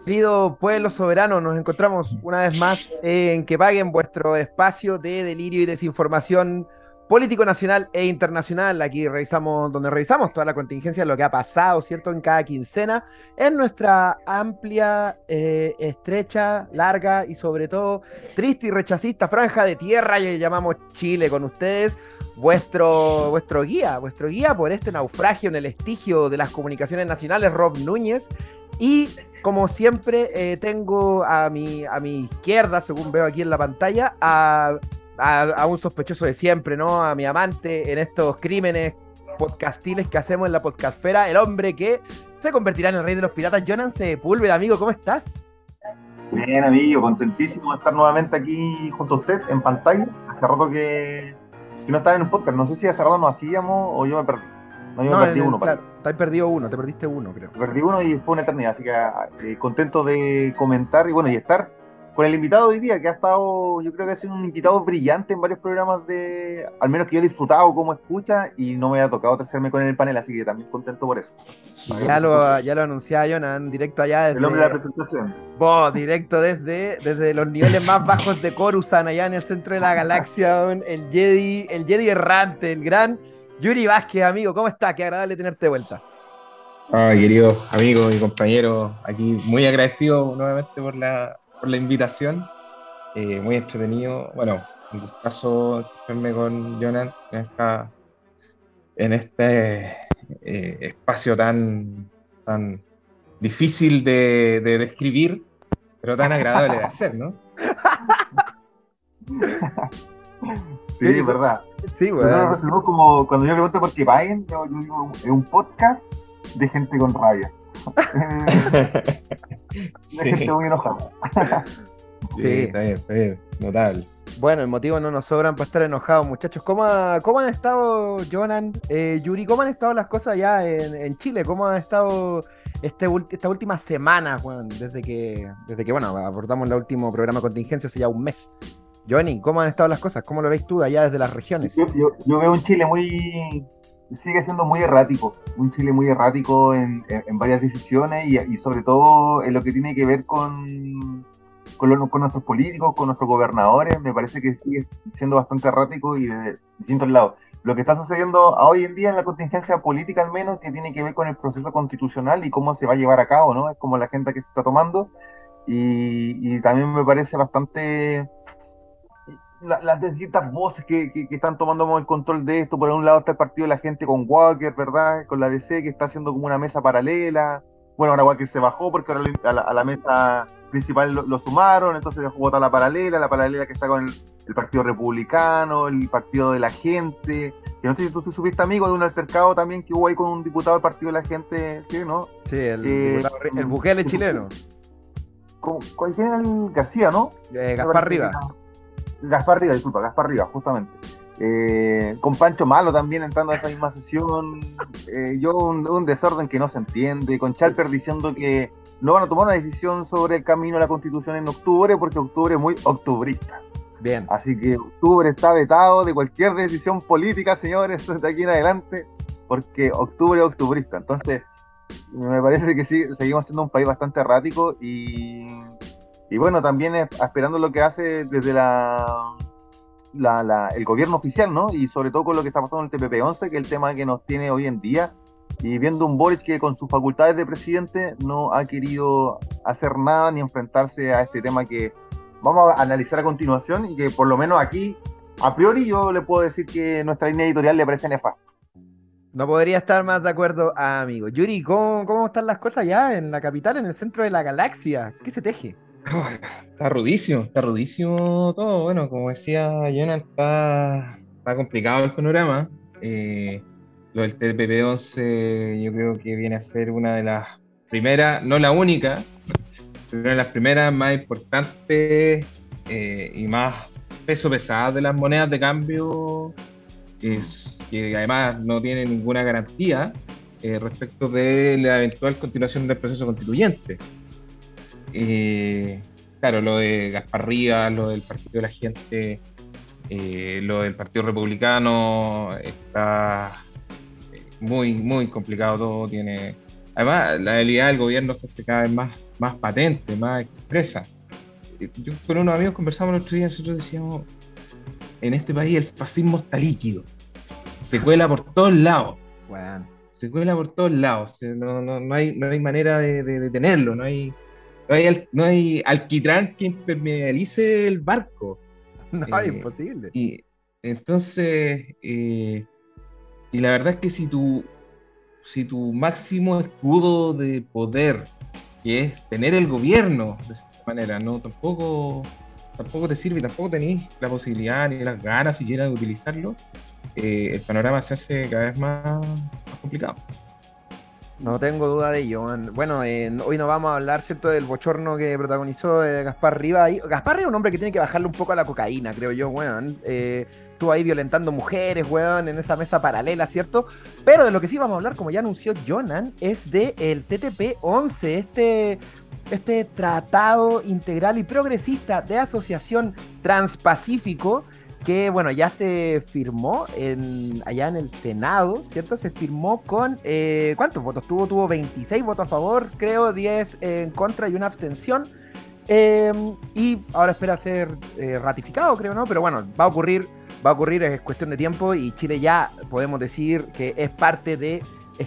Querido pueblo soberano, nos encontramos una vez más en que paguen vuestro espacio de delirio y desinformación político nacional e internacional. Aquí revisamos, donde revisamos toda la contingencia, lo que ha pasado, ¿cierto? En cada quincena, en nuestra amplia, estrecha, larga y sobre todo triste y rechazista franja de tierra que llamamos Chile con ustedes. Vuestro guía por este naufragio en el estigio de las comunicaciones nacionales, Rob Núñez. Y como siempre, tengo a mi izquierda, según veo aquí en la pantalla, a un sospechoso de siempre, ¿no? A mi amante en estos crímenes podcastiles que hacemos en la podcastfera, el hombre que se convertirá en el rey de los piratas, Jonan Sepúlveda. Amigo, ¿cómo estás? Bien, amigo, contentísimo de estar nuevamente aquí junto a usted en pantalla. Hace rato que no estaba en un podcast. No sé si hace rato nos hacíamos o yo me perdí. No, yo me No, perdí uno, parece. claro, te has perdido uno, te perdiste uno, creo. Me perdí uno y fue una eternidad. Así que contento de comentar y bueno, y estar con el invitado hoy día, que ha estado, yo creo que ha sido un invitado brillante en varios programas al menos que yo he disfrutado como escucha y no me ha tocado tercerme con él en el panel, así que también contento por eso. Y Para que lo sepa usted. ya lo anunciaba Jonan, directo allá El hombre de la desde, presentación. directo desde los niveles más bajos de Coruscant, allá en el centro de la galaxia, el Jedi errante, el gran Yuri Vázquez, amigo. ¿Cómo está? Qué agradable tenerte de vuelta. Ay, querido amigo y compañero, aquí muy agradecido nuevamente por la invitación, muy entretenido. Bueno, un gustazo verme con Jonan en este espacio tan difícil de describir, pero tan agradable de hacer, ¿no? Sí, Yuri, es verdad. sí, Nosotros lo weón. recibimos como cuando yo pregunto por qué paguen, yo digo, es un podcast de gente con rabia, de gente Sí, muy enojada. sí, Sí. está bien, notable. Bueno, el motivo no nos sobran para estar enojados, muchachos. ¿Cómo han estado, Jonan, Yuri? ¿Cómo han estado las cosas ya en Chile? ¿Cómo han estado esta última semana, weón? Desde que, bueno, abordamos el último programa de contingencia hace ya un mes. Johnny, ¿cómo han estado las cosas? ¿Cómo lo veis tú de allá desde las regiones? Yo veo un Chile sigue siendo muy errático, un Chile muy errático en varias decisiones y sobre todo en lo que tiene que ver con nuestros políticos, con nuestros gobernadores, me parece que sigue siendo bastante errático y de distintos lados. Lo que está sucediendo hoy en día en la contingencia política, al menos, que tiene que ver con el proceso constitucional y cómo se va a llevar a cabo, ¿no? Es como la agenda que se está tomando y también me parece bastante las distintas voces que están tomando el control de esto. Por un lado está el partido de la gente con Walker, ¿verdad? Con la DC que está haciendo como una mesa paralela. Bueno, ahora Walker se bajó porque ahora a la mesa principal lo sumaron, entonces dejó votar la paralela que está con el Partido Republicano, el Partido de la Gente. Que no sé si tú supiste, amigo, de un altercado también que hubo ahí con un diputado del Partido de la Gente, ¿sí, no? Sí, el Que, diputado, el Bukele chileno, ¿quién era el García, no? Me Gaspar parece que Rivas. era Gaspar Riga, disculpa, Gaspar Riga, justamente. Con Pancho Malo también entrando a esa misma sesión. Un desorden que no se entiende. Con Chalper diciendo que no van a tomar una decisión sobre el camino a la constitución en octubre porque octubre es muy octubrista. Bien. Así que octubre está vetado de cualquier decisión política, señores, desde aquí en adelante, porque octubre es octubrista. Entonces, me parece que sí, seguimos siendo un país bastante errático y bueno, también esperando lo que hace desde el gobierno oficial, ¿no? Y sobre todo con lo que está pasando en el TPP-11, que es el tema que nos tiene hoy en día, y viendo un Boric que con sus facultades de presidente no ha querido hacer nada ni enfrentarse a este tema que vamos a analizar a continuación y que por lo menos aquí, a priori, yo le puedo decir que nuestra línea editorial le parece nefasta. No podría estar más de acuerdo, amigo. Yuri, ¿cómo están las cosas ya en la capital, en el centro de la galaxia? ¿Qué se teje? Oh, está rudísimo todo. Bueno, como decía Jonah, está complicado el panorama. Lo del TPP-11 yo creo que viene a ser una de las primeras, no la única, pero una de las primeras más importantes y más peso pesadas de las monedas de cambio, que además no tiene ninguna garantía respecto de la eventual continuación del proceso constituyente. Claro, lo de Gaspar Rivas, lo del Partido de la Gente, lo del Partido Republicano está muy complicado todo. además, la debilidad del gobierno se hace cada vez más patente, más expresa. Yo con unos amigos conversamos el otro día, nosotros decíamos, en este país el fascismo está líquido, se cuela por todos lados, Bueno, se cuela por todos lados, no hay manera de detenerlo, no hay alquitrán que impermeabilice el barco. no, es Eh, imposible. y entonces, y la verdad es que si tu máximo escudo de poder, que es tener el gobierno de esa manera, no, tampoco te sirve, tampoco tenéis la posibilidad ni las ganas siquiera de utilizarlo, el panorama se hace cada vez más complicado. No tengo duda de ello, man. Bueno, hoy no vamos a hablar, ¿cierto?, del bochorno que protagonizó Gaspar Riva ahí. Gaspar Riva es un hombre que tiene que bajarle un poco a la cocaína, creo yo, weón. Estuvo ahí violentando mujeres, weón, en esa mesa paralela, ¿cierto? Pero de lo que sí vamos a hablar, como ya anunció Jonan, es de el TTP-11, este tratado integral y progresista de asociación transpacífico que bueno, ya se firmó allá en el Senado, ¿cierto? Se firmó con, ¿cuántos votos tuvo? Tuvo 26 votos a favor, creo, 10 en contra y una abstención. Y ahora espera ser ratificado, creo, ¿no? Pero bueno, va a ocurrir, es cuestión de tiempo y Chile ya podemos decir que es parte de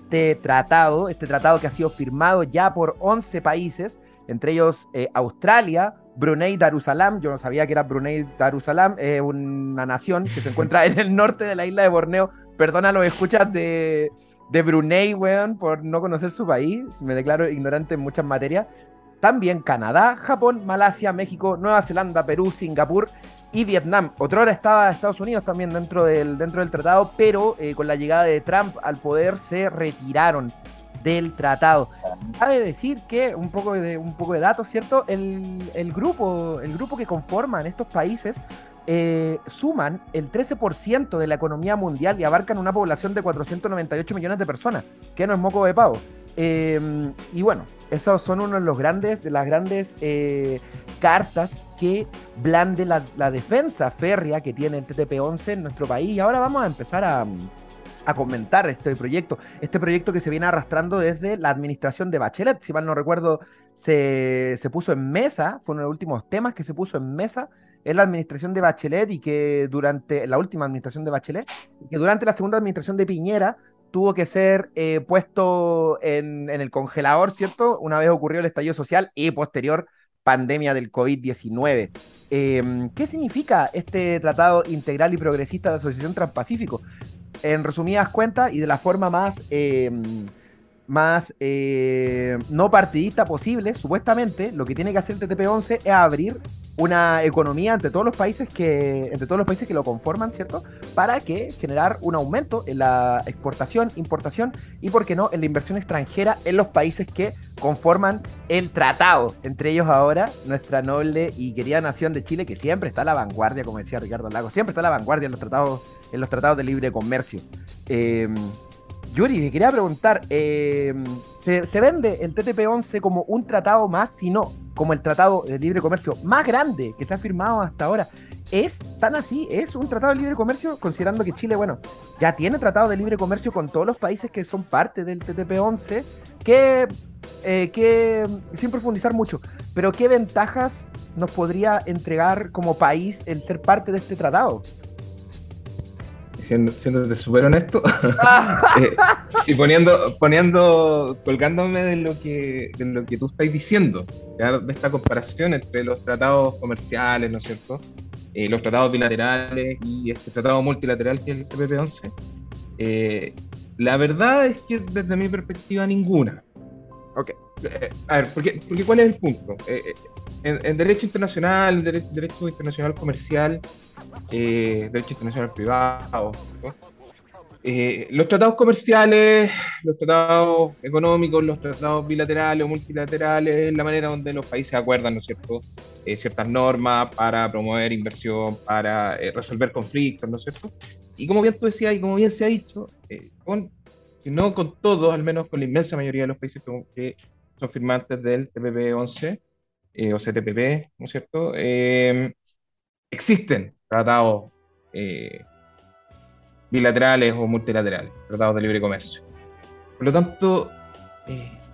este tratado que ha sido firmado ya por 11 países, entre ellos Australia, Brunei Darussalam. Yo no sabía que era Brunei Darussalam, una nación que se encuentra en el norte de la isla de Borneo. Perdona los escuchas de Brunei, weón, por no conocer su país. Me declaro ignorante en muchas materias. También Canadá, Japón, Malasia, México, Nueva Zelanda, Perú, Singapur y Vietnam. Otrora estaba Estados Unidos también dentro del tratado, pero con la llegada de Trump al poder se retiraron del tratado. Cabe decir que un poco de datos, ¿cierto? El grupo que conforman estos países suman el 13% de la economía mundial y abarcan una población de 498 millones de personas, que no es moco de pavo. Y bueno, esos son uno de las grandes cartas que blande la defensa férrea que tiene el TTP-11 en nuestro país. Y ahora vamos a empezar a comentar este proyecto que se viene arrastrando desde la administración de Bachelet. Si mal no recuerdo, se puso en mesa, fue uno de los últimos temas que se puso en mesa en la administración de Bachelet y que durante la última administración de Bachelet, y que durante la segunda administración de Piñera tuvo que ser puesto en el congelador, ¿cierto? Una vez ocurrió el estallido social y posterior pandemia del COVID-19. ¿Qué significa este tratado integral y progresista de Asociación Transpacífico? En resumidas cuentas y de la forma más no partidista posible, supuestamente, lo que tiene que hacer el TTP-11 es abrir una economía entre todos los países que lo conforman, ¿cierto? Para que generar un aumento en la exportación, importación y, ¿por qué no?, en la inversión extranjera en los países que conforman el tratado. Entre ellos ahora nuestra noble y querida nación de Chile, que siempre está a la vanguardia, como decía Ricardo Lagos, siempre está a la vanguardia en los tratados de libre comercio. Yuri, te quería preguntar, ¿se vende el TTP-11 como un tratado más, sino como el tratado de libre comercio más grande que se ha firmado hasta ahora? ¿Es tan así? ¿Es un tratado de libre comercio? Considerando que Chile, bueno, ya tiene tratado de libre comercio con todos los países que son parte del TTP-11, que, sin profundizar mucho, pero ¿qué ventajas nos podría entregar como país el ser parte de este tratado? Siéndote súper honesto, y colgándome de lo que tú estás diciendo, ¿ya? De esta comparación entre los tratados comerciales, ¿no es cierto? Los tratados bilaterales y este tratado multilateral que es el TPP-11. La verdad es que desde mi perspectiva ninguna. Ok. A ver, porque ¿cuál es el punto? En derecho internacional, derecho internacional comercial, derecho internacional privado, ¿no? Los tratados comerciales, los tratados económicos, los tratados bilaterales o multilaterales, es la manera donde los países acuerdan, ¿no es cierto?, ciertas normas para promover inversión, para resolver conflictos, ¿no es cierto? Y como bien tú decías y como bien se ha dicho, si no con todos, al menos con la inmensa mayoría de los países que son firmantes del TPP-11 o CTPP, ¿no es cierto? Existen tratados bilaterales o multilaterales, tratados de libre comercio. Por lo tanto,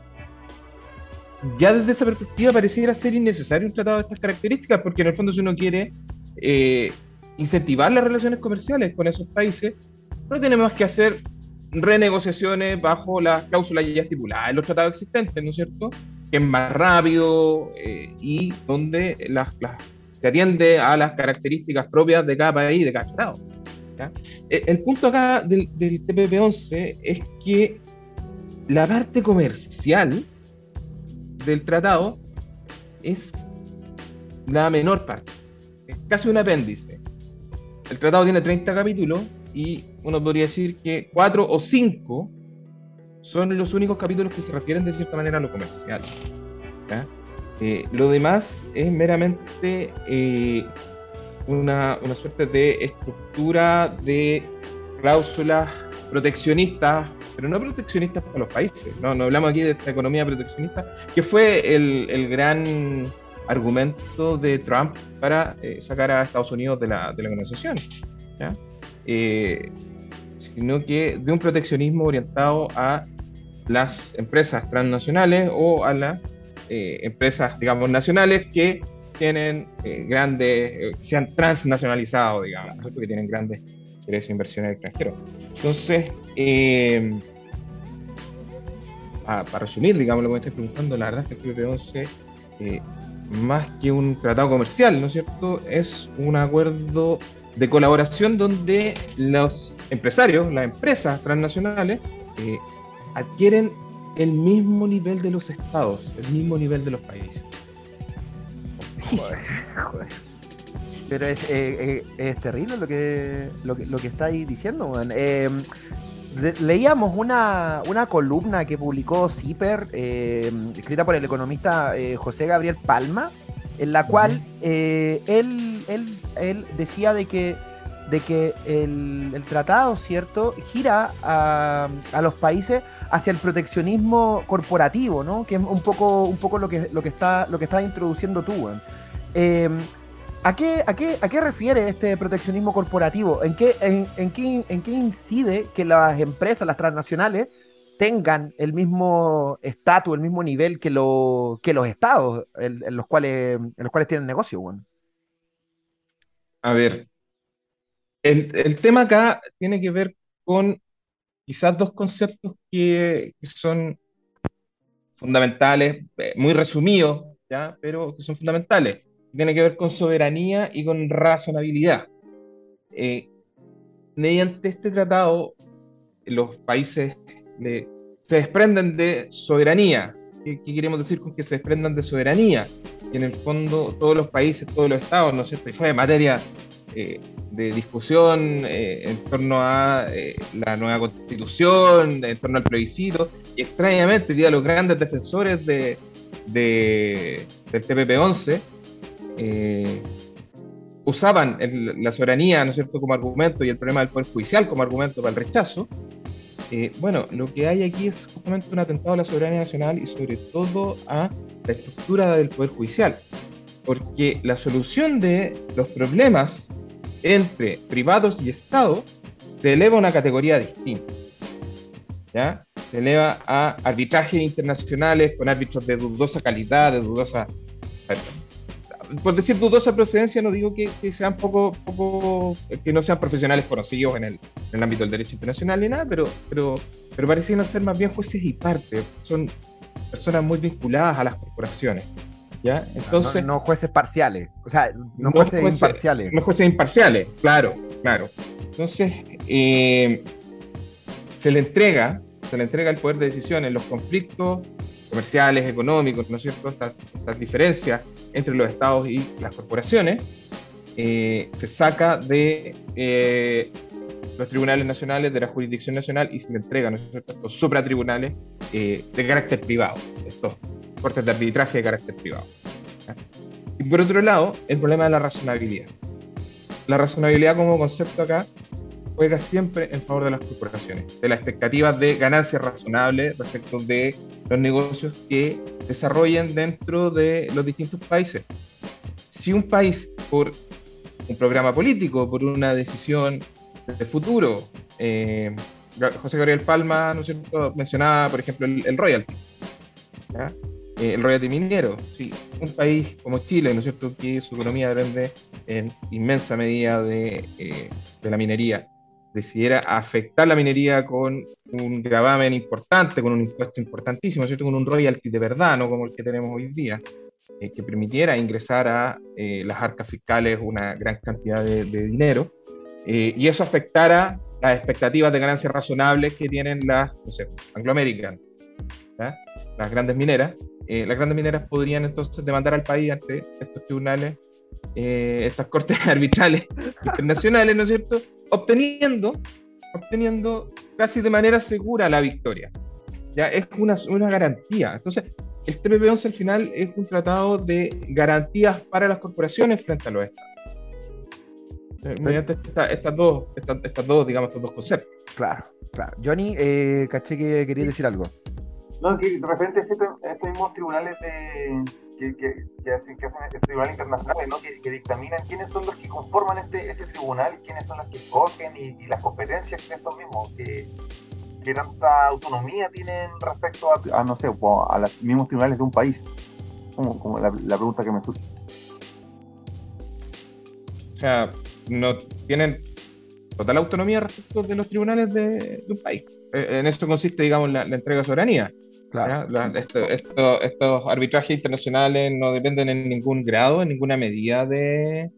ya desde esa perspectiva pareciera ser innecesario un tratado de estas características, porque en el fondo si uno quiere incentivar las relaciones comerciales con esos países, no tiene más que hacer renegociaciones bajo las cláusulas ya estipuladas en los tratados existentes, ¿no es cierto? Que es más rápido y donde se atiende a las características propias de cada país y de cada estado. ¿Ya? El punto acá del TPP-11 es que la parte comercial del tratado es la menor parte, es casi un apéndice. El tratado tiene 30 capítulos y uno podría decir que 4 o 5 son los únicos capítulos que se refieren de cierta manera a lo comercial. ¿Ya? Lo demás es meramente una suerte de estructura de cláusulas proteccionistas, pero no proteccionistas para los países. No hablamos aquí de esta economía proteccionista, que fue el gran argumento de Trump para sacar a Estados Unidos de la conversación, ¿ya? Sino que de un proteccionismo orientado a las empresas transnacionales o a las empresas, digamos, nacionales que tienen grandes, se han transnacionalizado, digamos, porque tienen grandes intereses de inversión en el extranjero. Entonces, para resumir, digamos, lo que me estoy preguntando, la verdad es que el TPP-11, más que un tratado comercial, ¿no es cierto?, es un acuerdo de colaboración donde los empresarios, las empresas transnacionales, adquieren el mismo nivel de los estados, el mismo nivel de los países. Joder. Pero es terrible lo que estáis diciendo, man. Leíamos una columna que publicó CIPER, escrita por el economista José Gabriel Palma, en la cual él decía de que el tratado, ¿cierto?, gira a los países hacia el proteccionismo corporativo, ¿no? Que es un poco lo que estás introduciendo tú, man. ¿A qué refiere este proteccionismo corporativo? ¿En qué incide que las empresas, las transnacionales, tengan el mismo estatus, el mismo nivel que los estados en los cuales tienen negocio, bueno? A ver, el tema acá tiene que ver con quizás dos conceptos que son fundamentales, muy resumidos, ¿ya? Pero que son fundamentales. Tiene que ver con soberanía y con razonabilidad. Mediante este tratado, los países se desprenden de soberanía. ¿Qué queremos decir con que se desprendan de soberanía? Que en el fondo todos los países, todos los estados, ¿no es cierto? Y fue materia de discusión en torno a la nueva constitución, en torno al plebiscito, y extrañamente, día los grandes defensores del TPP-11 usaban la soberanía, ¿no es cierto?, como argumento, y el problema del Poder Judicial como argumento para el rechazo. Bueno, lo que hay aquí es justamente un atentado a la soberanía nacional y sobre todo a la estructura del Poder Judicial, porque la solución de los problemas entre privados y Estado se eleva a una categoría distinta, ¿ya? Se eleva a arbitrajes internacionales con árbitros de dudosa calidad, de dudosa... Por decir dudosa procedencia, no digo que sean que no sean profesionales conocidos en el ámbito del derecho internacional ni nada, pero parecen ser más bien jueces y parte, son personas muy vinculadas a las corporaciones, ¿ya? Entonces, no jueces parciales, o sea, no jueces imparciales. No jueces imparciales, claro. Entonces, se le entrega el poder de decisión en los conflictos comerciales, económicos, ¿no es cierto?, estas diferencias entre los estados y las corporaciones, se saca de los tribunales nacionales, de la jurisdicción nacional, y se le entrega, ¿no es cierto?, estos supratribunales de carácter privado, estos cortes de arbitraje de carácter privado, ¿ya? Y por otro lado, el problema de la razonabilidad. La razonabilidad como concepto acá juega siempre en favor de las corporaciones, de las expectativas de ganancias razonables respecto de los negocios que desarrollen dentro de los distintos países. Si un país, por un programa político, por una decisión de futuro, José Gabriel Palma, ¿no es cierto?, mencionaba, por ejemplo, el royalty, ¿ya? el royalty minero. Sí, un país como Chile, ¿no es cierto?, que su economía depende en inmensa medida de la minería, decidiera afectar la minería con un gravamen importante, con un impuesto importantísimo, ¿no es cierto?, con un royalty de verdad, no como el que tenemos hoy día, que permitiera ingresar a las arcas fiscales una gran cantidad de dinero, y eso afectara las expectativas de ganancias razonables que tienen las, no sé, Anglo American, ¿ya?, las grandes mineras. Las grandes mineras podrían entonces demandar al país ante estos tribunales, estas cortes arbitrales internacionales, ¿no es cierto?, obteniendo casi de manera segura la victoria. Ya es una garantía. Entonces, el TPP-11 al final es un tratado de garantías para las corporaciones frente a los estados. Mediante estos dos conceptos. Claro. Johnny, caché que querías decir algo. No, que de repente estos mismos tribunales que hacen estos tribunales internacionales, ¿no?, que dictaminan quiénes son los que conforman este tribunal, quiénes son los que escogen y las competencias de estos mismos, que tanta autonomía tienen respecto a no sé, a los mismos tribunales de un país, como la pregunta que me surge. O sea, no tienen total autonomía respecto de los tribunales de un país. En esto consiste, digamos, la entrega de soberanía. Claro. Estos arbitrajes internacionales no dependen en ningún grado, en ninguna medida del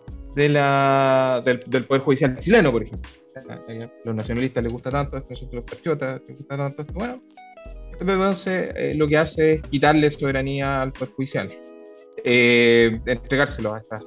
Poder Judicial chileno, por ejemplo. A los nacionalistas les gusta tanto esto, a los patriotas les gusta tanto esto. Bueno, entonces lo que hace es quitarle soberanía al Poder Judicial, entregárselo a estas.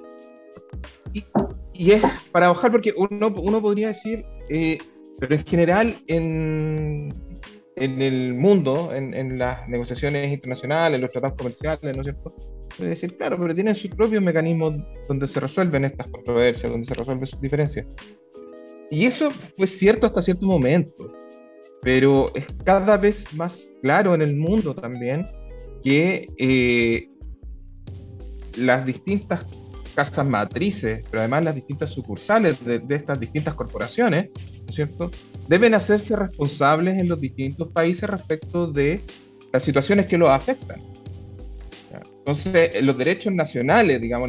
Y es para bajar, porque uno podría decir, pero en general en el mundo, en las negociaciones internacionales, en los tratados comerciales, ¿no es cierto?, puede decir, claro, pero tienen sus propios mecanismos donde se resuelven estas controversias, donde se resuelven sus diferencias. Y eso fue cierto hasta cierto momento, pero es cada vez más claro en el mundo también que las distintas casas matrices, pero además las distintas sucursales de estas distintas corporaciones, ¿no es cierto?, deben hacerse responsables en los distintos países respecto de las situaciones que los afectan. Entonces, los derechos nacionales, digamos,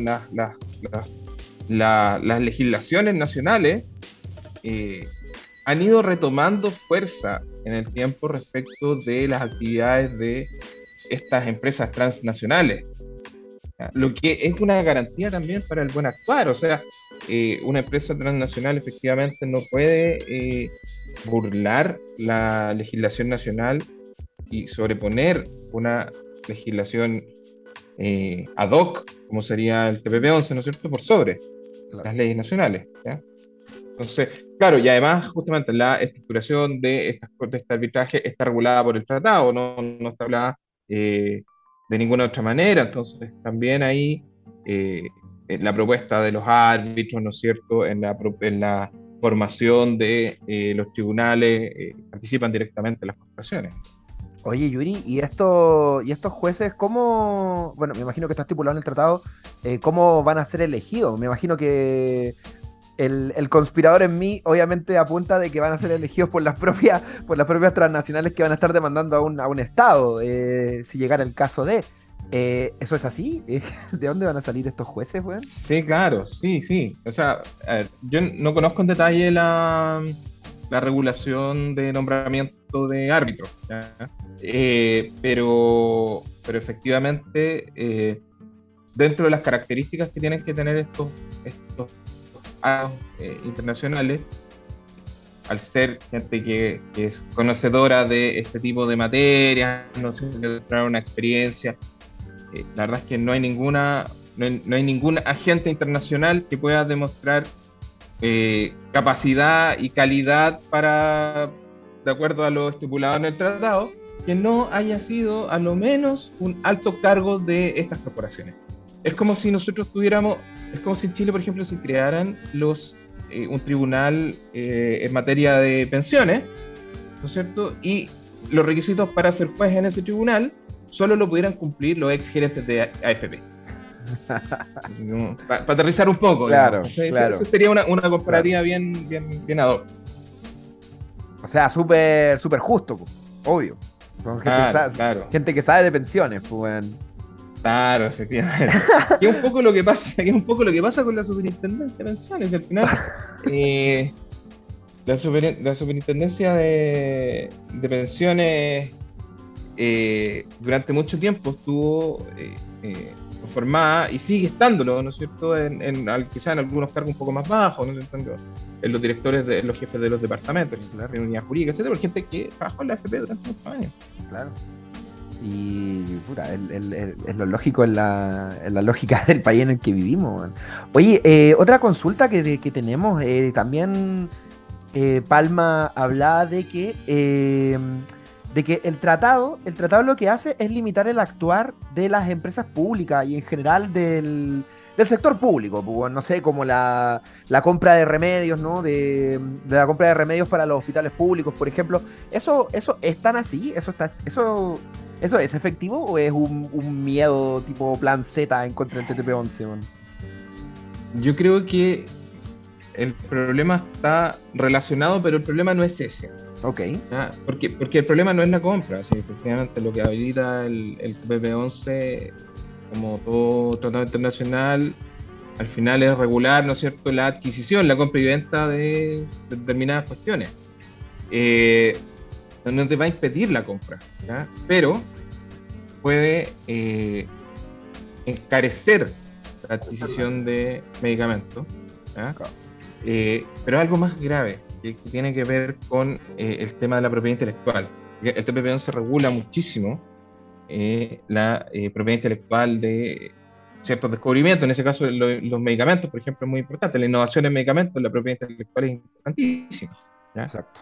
las legislaciones nacionales han ido retomando fuerza en el tiempo respecto de las actividades de estas empresas transnacionales, lo que es una garantía también para el buen actuar. O sea, una empresa transnacional efectivamente no puede burlar la legislación nacional y sobreponer una legislación ad hoc, como sería el TPP-11, ¿no es cierto?, por sobre las leyes nacionales, ¿ya? Entonces, claro, y además justamente la estructuración de estas cortes de arbitraje está regulada por el tratado, no está hablada de ninguna otra manera. Entonces también ahí la propuesta de los árbitros, ¿no es cierto?, en la formación de los tribunales, participan directamente las corporaciones. Oye, Yuri, ¿y estos jueces cómo, bueno, me imagino que está estipulado en el tratado, cómo van a ser elegidos? Me imagino que el conspirador en mí obviamente apunta de que van a ser elegidos por las propias transnacionales que van a estar demandando a un Estado, si llegara el caso de... ¿Eso es así? ¿De dónde van a salir estos jueces, weón? Sí, claro, sí. O sea, a ver, yo no conozco en detalle la regulación de nombramiento de árbitros, pero efectivamente, dentro de las características que tienen que tener estos internacionales, al ser gente que es conocedora de este tipo de materias, no sé, de tener una experiencia, la verdad es que no hay ningún agente internacional que pueda demostrar capacidad y calidad para, de acuerdo a lo estipulado en el tratado, que no haya sido a lo menos un alto cargo de estas corporaciones. Es como si nosotros es como si en Chile, por ejemplo, se crearan un tribunal en materia de pensiones, ¿no es cierto?, y los requisitos para ser juez en ese tribunal solo lo pudieran cumplir los ex gerentes de AFP. Para aterrizar un poco. Claro. Eso sería una comparativa bien ad hoc. O sea, súper justo, obvio. Con Claro. gente que sabe de pensiones, pues, weón. Claro, efectivamente. Que es un poco lo que pasa con la superintendencia de pensiones. Al final, la superintendencia de pensiones durante mucho tiempo estuvo formada y sigue estándolo, ¿no es cierto? Quizá en algunos cargos un poco más bajos, ¿no es cierto? En los directores, los jefes de los departamentos, en la unidad jurídica, etcétera, por gente que trabajó en la FP durante muchos años. Claro. Y puta, es lo lógico en la lógica del país en el que vivimos, man. Oye, otra consulta que tenemos, también Palma hablaba de que el tratado lo que hace es limitar el actuar de las empresas públicas y en general del sector público, pues, no sé, como la compra de remedios, ¿no? De la compra de remedios para los hospitales públicos, por ejemplo. ¿Eso es tan así? ¿Eso es efectivo o es un miedo tipo plan Z en contra del TTP-11, man? Yo creo que el problema está relacionado, pero el problema no es ese. Ok. Porque el problema no es la compra. ¿Sí? Efectivamente, lo que habilita el TPP-11, como todo tratado internacional, al final es regular, ¿no es cierto?, la adquisición, la compra y venta de determinadas cuestiones. No te va a impedir la compra, ¿ya? Pero puede encarecer la adquisición de medicamentos, ¿ya? Pero algo más grave que tiene que ver con el tema de la propiedad intelectual. El TPP-11 regula muchísimo la propiedad intelectual de ciertos descubrimientos. En ese caso, los medicamentos, por ejemplo, es muy importante. La innovación en medicamentos, la propiedad intelectual es importantísima, ¿ya? Exacto.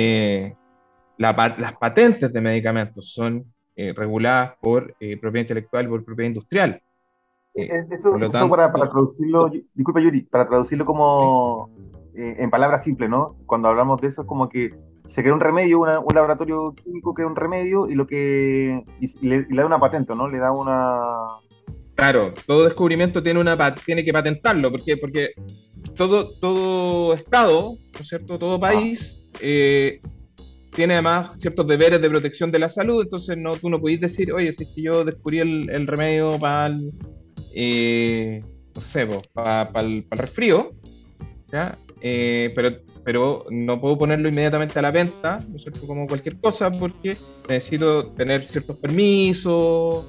Las patentes de medicamentos son reguladas por propiedad intelectual y por propiedad industrial. Eso, Por lo eso tanto, para traducirlo, disculpa Yuri, para traducirlo como en palabras simples, ¿no? Cuando hablamos de eso es como que se crea un remedio, un laboratorio químico crea un remedio y le da una patente, ¿no? Le da una... claro, todo descubrimiento tiene que patentarlo, porque todo Estado, ¿no es cierto? Todo país tiene además ciertos deberes de protección de la salud, entonces tú no podés decir, oye, si es que yo descubrí el remedio para el, no sé, para el resfrío, ¿ya? Pero no puedo ponerlo inmediatamente a la venta, ¿no es cierto?, como cualquier cosa, porque necesito tener ciertos permisos,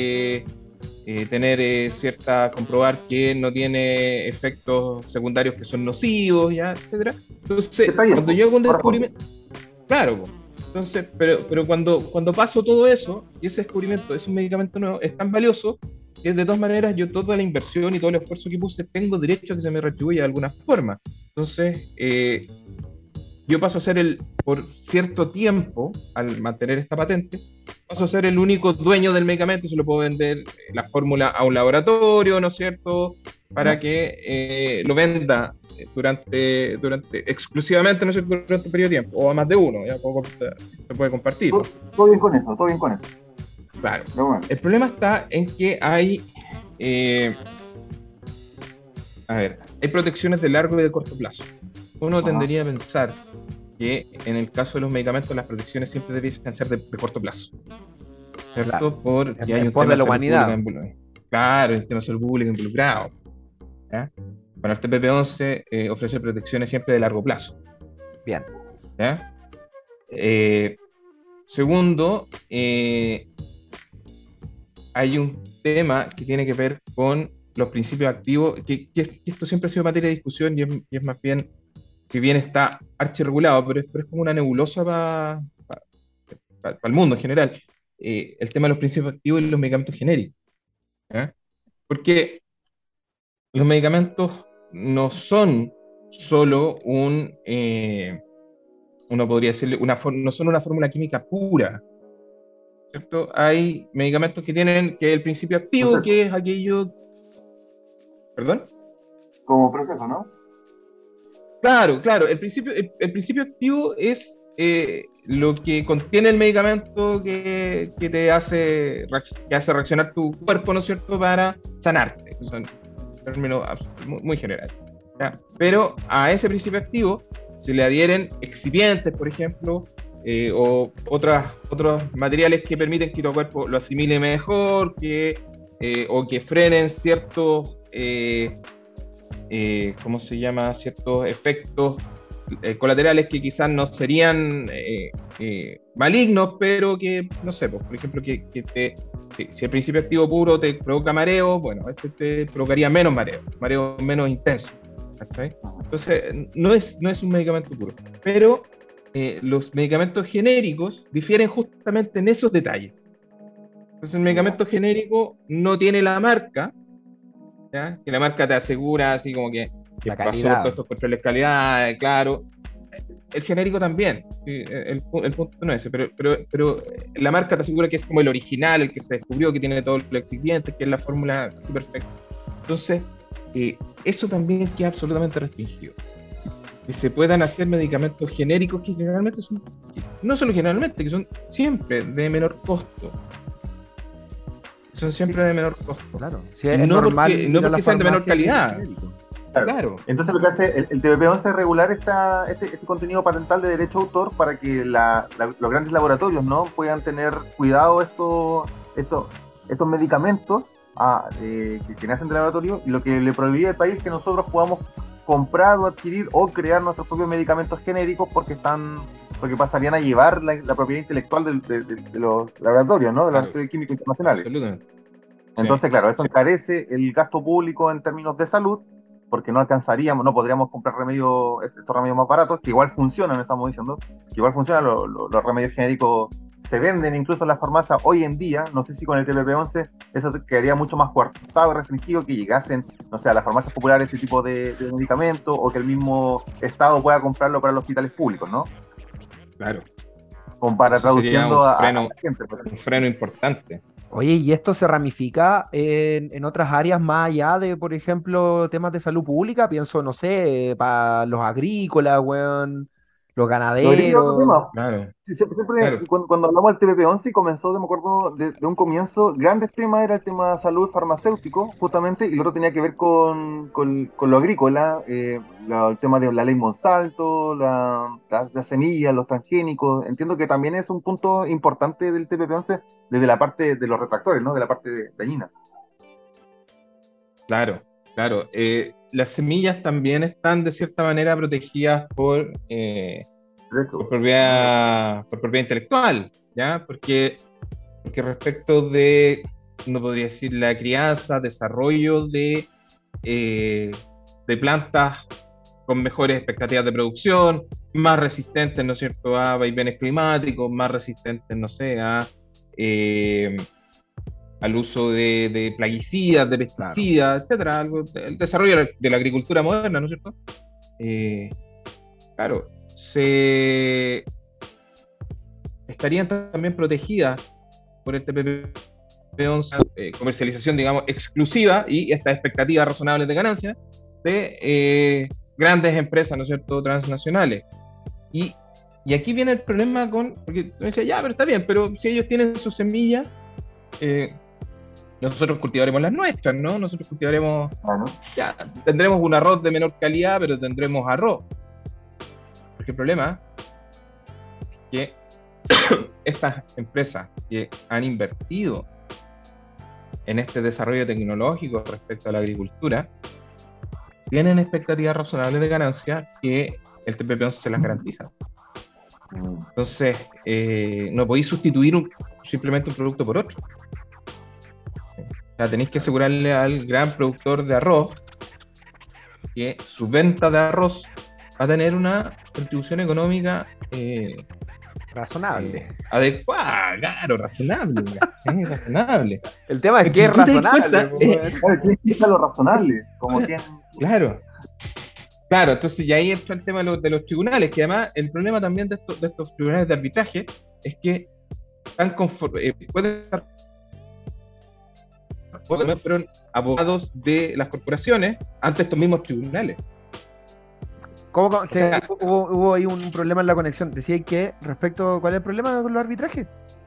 comprobar que no tiene efectos secundarios que son nocivos, ¿ya?, etcétera. Entonces, cuando yo hago un descubrimiento, claro, entonces, pero cuando paso todo eso, y ese descubrimiento es un medicamento nuevo, es tan valioso que de todas maneras yo toda la inversión y todo el esfuerzo que puse tengo derecho a que se me retribuya de alguna forma. Entonces, yo paso a ser por cierto tiempo, al mantener esta patente, paso a ser el único dueño del medicamento, se lo puedo vender la fórmula a un laboratorio, ¿no es cierto?, para que lo venda exclusivamente, ¿no es cierto?, durante un periodo de tiempo, o a más de uno, ya se puede compartir. Todo bien con eso. Claro. Bueno. El problema está en que hay protecciones de largo y de corto plazo. Uno tendería a pensar que en el caso de los medicamentos las protecciones siempre debiesen ser de corto plazo, ¿cierto? Claro. Porque hay un tema de la humanidad. Claro, el tema de salud pública involucrado, ¿ya? Bueno, el TPP-11 ofrece protecciones siempre de largo plazo. Bien. ¿Ya? Segundo, hay un tema que tiene que ver con los principios activos, que esto siempre ha sido materia de discusión y es más bien, si bien está archirregulado, pero es como una nebulosa para el mundo en general, el tema de los principios activos y los medicamentos genéricos, ¿ya? Porque los medicamentos no son solo uno podría decirle, no son una fórmula química pura, ¿cierto? Hay medicamentos que tienen el principio activo, proceso, que es aquello... ¿Perdón? Como proceso, ¿no? Claro, el principio activo es lo que contiene el medicamento que te hace reaccionar tu cuerpo, ¿no es cierto?, para sanarte. Eso son términos muy generales, ¿ya? Pero a ese principio activo se le adhieren excipientes, por ejemplo, o otros materiales que permiten que tu cuerpo lo asimile mejor, o que frenen ciertos, ¿cómo se llama? Ciertos efectos colaterales que quizás no serían malignos, pero que, no sé, pues, por ejemplo, si el principio activo puro te provoca mareo, bueno, este te provocaría menos mareo menos intenso. ¿Okay? Entonces, no es un medicamento puro, pero los medicamentos genéricos difieren justamente en esos detalles. Entonces, el medicamento genérico no tiene la marca, ¿ya? Que la marca te asegura así como que La pasó por calidad. todos estos controles de calidad, claro. El genérico también, sí, el punto no es ese, pero la marca te asegura que es como el original, el que se descubrió, que tiene todos los ingredientes, que es la fórmula perfecta. Entonces, eso también queda absolutamente restringido. Que se puedan hacer medicamentos genéricos que generalmente son, no solo generalmente, que son siempre de menor costo. Son siempre de menor costo. Claro. Si es normal no porque sean de menor calidad. Claro. Entonces lo que hace el TPP-11 es regular este contenido patental de derecho de autor para que los grandes laboratorios, ¿no?, puedan tener cuidado estos medicamentos que nacen del laboratorio, y lo que le prohibía al país es que nosotros podamos comprar o adquirir o crear nuestros propios medicamentos genéricos porque pasarían a llevar la propiedad intelectual de los laboratorios, ¿no?, de los laboratorios químicos internacionales. Absolutamente. Entonces, sí, claro, eso encarece el gasto público en términos de salud, porque no podríamos comprar estos remedios más baratos, que igual funcionan, estamos diciendo, que igual funcionan, los remedios genéricos se venden incluso en las farmacias hoy en día. No sé si con el TPP-11 eso quedaría mucho más coartado y restringido, que llegasen, no sé, a las farmacias populares este tipo de medicamentos, o que el mismo Estado pueda comprarlo para los hospitales públicos, ¿no? claro. Para Eso sería traduciendo a la gente. Un freno importante. Oye, ¿y esto se ramifica en otras áreas más allá de, por ejemplo, temas de salud pública? Pienso, no sé, para los agrícolas, weón, los Lo diría otro ganaderos. tema. Claro, Sí, siempre claro. cuando hablamos del TPP-11 comenzó, me acuerdo, de un comienzo, grandes temas era el tema salud farmacéutico, justamente, y el otro tenía que ver con lo agrícola, el tema de la ley Monsanto, las semillas, los transgénicos. Entiendo que también es un punto importante del TPP-11 desde la parte de los retractores, ¿no?, de la parte dañina. Claro. Las semillas también están de cierta manera protegidas por propiedad intelectual, ¿ya? Porque respecto de, no podría decir, la crianza, desarrollo de plantas con mejores expectativas de producción, más resistentes, ¿no es cierto?, a vaivenes climáticos, más resistentes, no sé, al uso de plaguicidas, de pesticidas, etcétera, el desarrollo de la agricultura moderna, ¿no es cierto? Claro, estarían también protegidas por el TPP-11, comercialización, digamos, exclusiva y estas expectativas razonables de ganancia de grandes empresas, ¿no es cierto?, transnacionales. Y aquí viene el problema porque tú decías, ya, pero está bien, pero si ellos tienen sus semillas, nosotros cultivaremos las nuestras, ¿no? Nosotros cultivaremos, ya, tendremos un arroz de menor calidad, pero tendremos arroz. Porque el problema es que estas empresas que han invertido en este desarrollo tecnológico respecto a la agricultura tienen expectativas razonables de ganancia que el TPP-11 se las garantiza. Entonces, no podéis sustituir simplemente un producto por otro. O sea, tenéis que asegurarle al gran productor de arroz que su venta de arroz va a tener una contribución económica razonable. Adecuada, claro, razonable. Razonable. El tema es que es razonable. ¿Quién piensa lo razonable? Como quien... Claro, entonces y ahí entra el tema de los tribunales, que además el problema también de estos tribunales de arbitraje es que pueden estar fueron abogados de las corporaciones ante estos mismos tribunales. ¿Cómo hubo ahí un problema en la conexión? Decía que respecto, ¿cuál es el problema con los arbitrajes?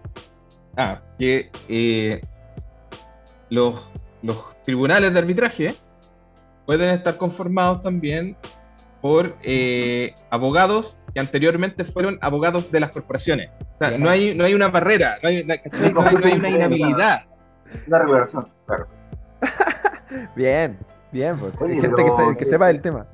Que los tribunales de arbitraje pueden estar conformados también por abogados que anteriormente fueron abogados de las corporaciones. O sea, Bien. no hay una barrera, no hay una inhabilidad. Una regulación, claro. Bien, bien, pues. Oye, Gente pero que sepa del tema.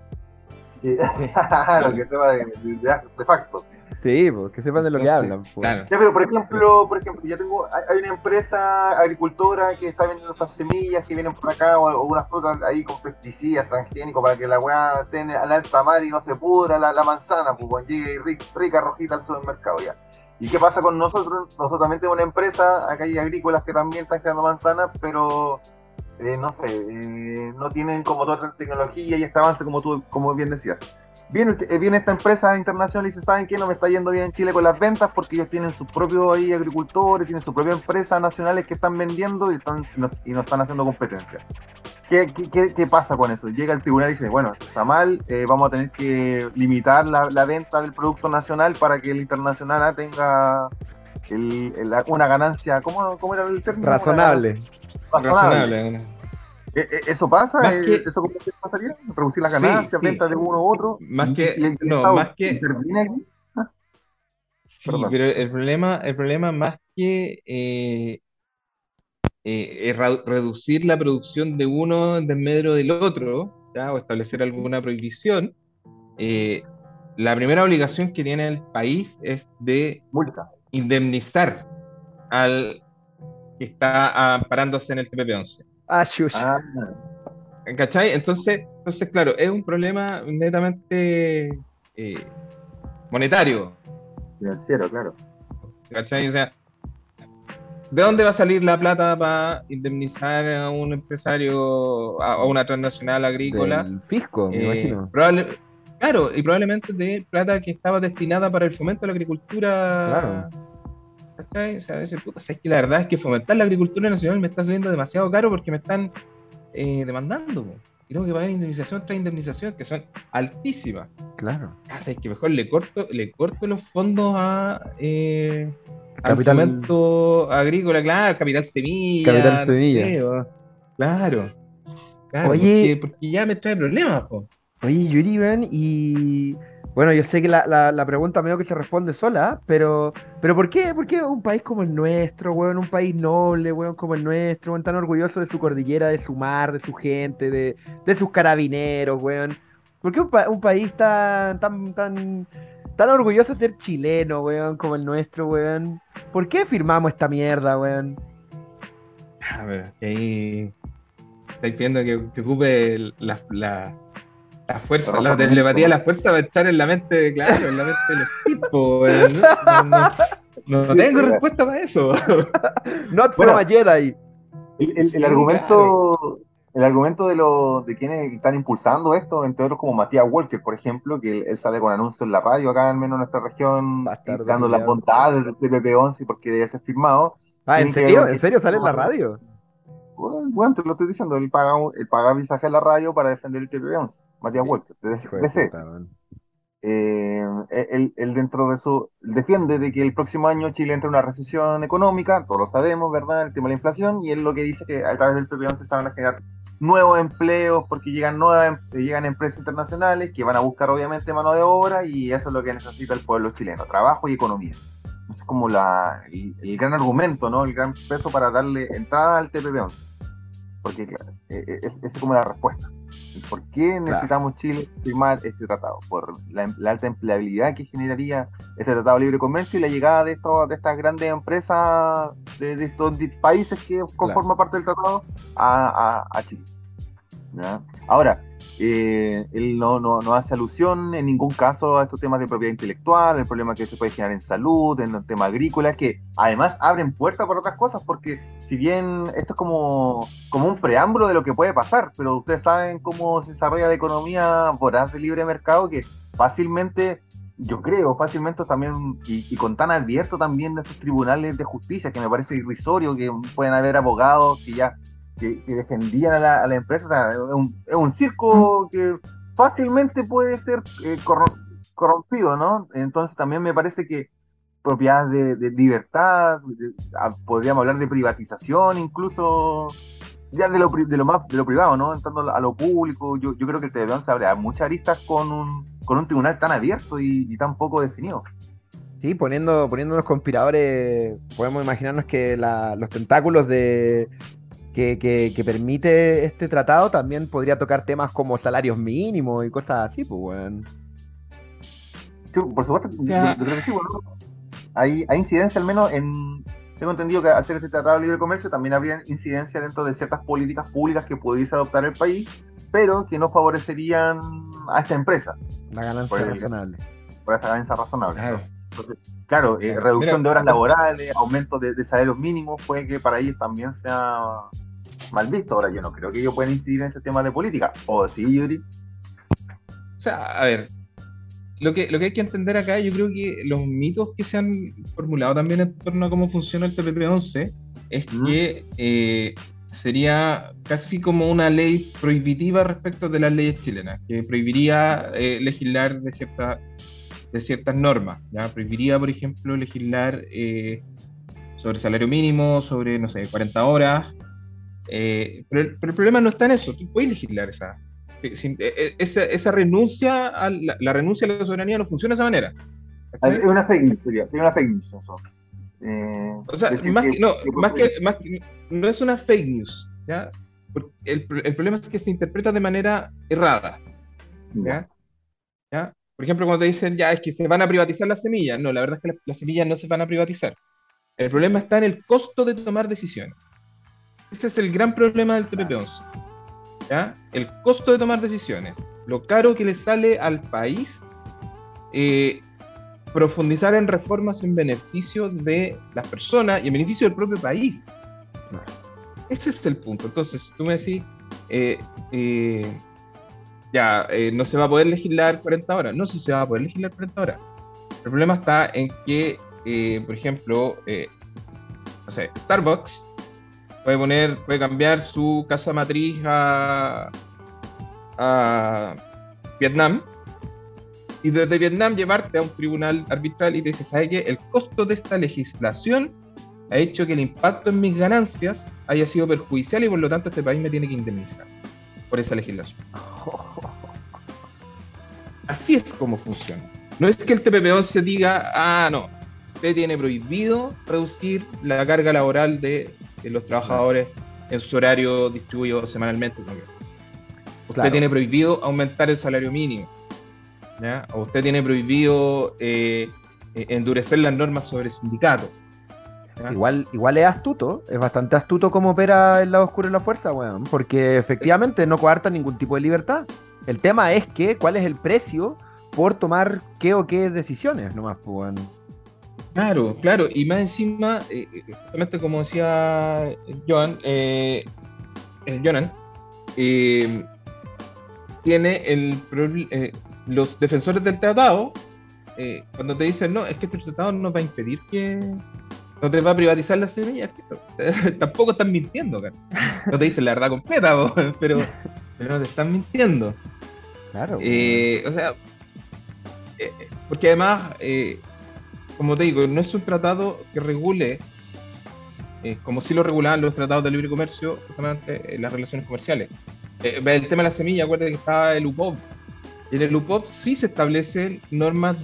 Lo que sepa de facto. Sí, pues, que sepan de lo que Entonces, hablan. Pues. claro. Ya, pero por ejemplo, hay una empresa agricultora que está vendiendo estas semillas que vienen por acá o unas frutas ahí con pesticidas, transgénicos, para que la weá esté en alta mar y no se pudra la manzana, pues cuando llegue rica, rojita al supermercado ya. ¿Y qué pasa con nosotros? Nosotros también tenemos una empresa, acá hay agrícolas que también están creando manzanas, pero no sé, no tienen como toda esta tecnología y este avance como tú, como bien decías. Viene esta empresa internacional y dice, ¿saben qué? No me está yendo bien en Chile con las ventas porque ellos tienen sus propios ahí agricultores, tienen sus propias empresas nacionales que están vendiendo y no están haciendo competencia. ¿Qué pasa con eso? Llega el tribunal y dice, bueno, está mal, vamos a tener que limitar la venta del producto nacional para que el internacional tenga una ganancia, ¿cómo era el término? Razonable. Razonable. ¿Eso pasa? Más que- ¿Eso cómo pasaría? ¿Reducir las Sí, ganancias, sí. ventas de uno u otro? Más ¿Y que- el no, Estado más que- interviene aquí? Sí, Perdón. pero el problema más que reducir la producción de uno en desmedro del otro, ¿ya? O establecer alguna prohibición, la primera obligación que tiene el país es de Multa. indemnizar al que está amparándose en el TPP-11. Ah, shush. ¿Cachai? Entonces, claro, es un problema netamente monetario. Financiero, claro. ¿Cachai? O sea, ¿de dónde va a salir la plata para indemnizar a un empresario, a una transnacional agrícola? Del fisco, me imagino. Claro, y probablemente de plata que estaba destinada para el fomento de la agricultura. Claro. ¿Cachai? O sea, es que la verdad es que fomentar la agricultura nacional me está saliendo demasiado caro porque me están demandando. Y tengo que pagar indemnización tras indemnización, que son altísimas. Claro. Es que mejor le corto los fondos al Capital- fomento agrícola, claro, Capital Semilla. Capital no Semilla. sé, claro, Oye. porque ya me trae problemas, po. Oye, Yuri, ven, y bueno, yo sé que la pregunta medio que se responde sola, pero ¿por qué? ¿Por qué un país como el nuestro, weón, un país noble, weón, como el nuestro, weón, tan orgulloso de su cordillera, de su mar, de su gente, de sus carabineros, weón? ¿Por qué un país tan orgulloso de ser chileno, weón, como el nuestro, weón? ¿Por qué firmamos esta mierda, weón? A ver, ahí estáis pidiendo que ocupe la fuerza, la telepatía de la fuerza va a estar en la mente, claro, en la mente de los tipos, weón. No tengo respuesta para eso. Not from a Jedi. El Sí, argumento, el argumento de quienes están impulsando esto, entre otros como Matías Walker, por ejemplo, que él sale con anuncios en la radio acá, al menos en nuestra región, Bastardo dando las culiao. bondades del TPP-11 porque debe ser firmado. Ah, ¿en Tiene que ver serio? con ¿En que- serio sale en la radio? Bueno, te lo estoy diciendo, él paga visaje en la radio para defender el TPP-11, Matías Walker, Hijo de DC. puta, man. Él dentro de eso defiende de que el próximo año Chile entra en una recesión económica, todos lo sabemos, ¿verdad? El tema de la inflación, y él lo que dice que a través del PP11 se van a generar nuevos empleos porque llegan empresas internacionales que van a buscar obviamente mano de obra y eso es lo que necesita el pueblo chileno, trabajo y economía. Es como el gran argumento, ¿no? El gran peso para darle entrada al TPP-11. Porque claro, esa es como la respuesta. ¿Por qué necesitamos Chile firmar este tratado? Por la alta empleabilidad que generaría este tratado de libre comercio y la llegada de estas grandes empresas de estos países que conforman parte del tratado a Chile. ¿Ya? Ahora, él no hace alusión en ningún caso a estos temas de propiedad intelectual, el problema que se puede generar en salud, en el tema agrícola, que además abren puertas para otras cosas, porque si bien esto es como un preámbulo de lo que puede pasar, pero ustedes saben cómo se desarrolla la economía voraz de libre mercado, que fácilmente, yo creo, también, y con tan abierto también de esos tribunales de justicia, que me parece irrisorio, que pueden haber abogados que defendían a la empresa. O sea, es un circo que fácilmente puede ser corrompido, ¿no? Entonces también me parece que propiedad de libertad, podríamos hablar de privatización incluso, ya de lo privado, ¿no? Entrando a lo público, yo creo que el TVO se abre a muchas aristas con un tribunal tan abierto y tan poco definido. Sí, poniendo los conspiradores, podemos imaginarnos que los tentáculos que permite este tratado también podría tocar temas como salarios mínimos y cosas así, pues, weón. Sí, por supuesto, O sea, yo creo que sí, bueno, hay incidencia al menos en... Tengo entendido que al ser este tratado de libre comercio también habría incidencia dentro de ciertas políticas públicas que pudiese adoptar el país, pero que no favorecerían a esta empresa, Una por, ganancia razonable. por esa ganancia razonable, claro, ¿no? Entonces, claro, claro. reducción Mira, de horas laborales, aumento de salarios mínimos, puede que para ellos también sea mal visto. Ahora, yo no creo que ellos puedan incidir en ese tema de política. ¿O sí, Yuri? o sea, a ver, lo que hay que entender acá, yo creo que los mitos que se han formulado también en torno a cómo funciona el TPP-11 es ¿Mm? que sería casi como una ley prohibitiva respecto de las leyes chilenas, que prohibiría legislar de ciertas normas, ¿ya? Prohibiría, por ejemplo, legislar sobre salario mínimo, sobre, no sé, 40 horas, pero el problema no está en eso, tú puedes legislar esa renuncia la renuncia a la soberanía no funciona de esa manera, Es ¿cachai? una fake news, sería una fake news eso. O sea, Decir que, más que, no es una fake news, ¿ya? Porque el problema es que se interpreta de manera errada, ya. ¿ya? ¿Ya? Por ejemplo, cuando te dicen, ya, es que se van a privatizar las semillas, no, la verdad es que las semillas no se van a privatizar. El problema está en el costo de tomar decisiones. Ese es el gran problema del TPP-11, ¿ya? El costo de tomar decisiones, lo caro que le sale al país eh, profundizar en reformas en beneficio de las personas y en beneficio del propio país. Ese es el punto. Entonces, tú me decís, eh, eh, no se va a poder legislar 40 horas. No, sí se va a poder legislar 40 horas. El problema está en que, por ejemplo, no sé, Starbucks puede cambiar su casa matriz a Vietnam y desde Vietnam llevarte a un tribunal arbitral y te dice, ¿sabes qué? El costo de esta legislación ha hecho que el impacto en mis ganancias haya sido perjudicial y por lo tanto este país me tiene que indemnizar por esa legislación. Así es como funciona. No es que el TPP-11 diga, no, usted tiene prohibido reducir la carga laboral de los Claro, trabajadores en su horario distribuido semanalmente. Usted claro. tiene prohibido aumentar el salario mínimo, ¿ya? O usted tiene prohibido endurecer las normas sobre sindicatos, ¿ya? Igual es astuto, es bastante astuto cómo opera el lado oscuro de la fuerza, weón, porque efectivamente no coarta ningún tipo de libertad. El tema es que, ¿cuál es el precio por tomar qué o qué decisiones nomás, pues, weón? Claro, claro, y más encima, justamente como decía Jonan, eh, tiene los defensores del tratado, cuando te dicen, no, es que este tratado no va a impedir que no te va a privatizar las semillas, tampoco están mintiendo, cara. No te dicen la verdad completa, pero no te están mintiendo. Claro, pues, weón. O sea, porque además, como te digo, no es un tratado que regule, como si lo regulaban los tratados de libre comercio, justamente las relaciones comerciales. El tema de la semilla, acuérdate que estaba el UPOV. Y en el UPOV sí se establecen normas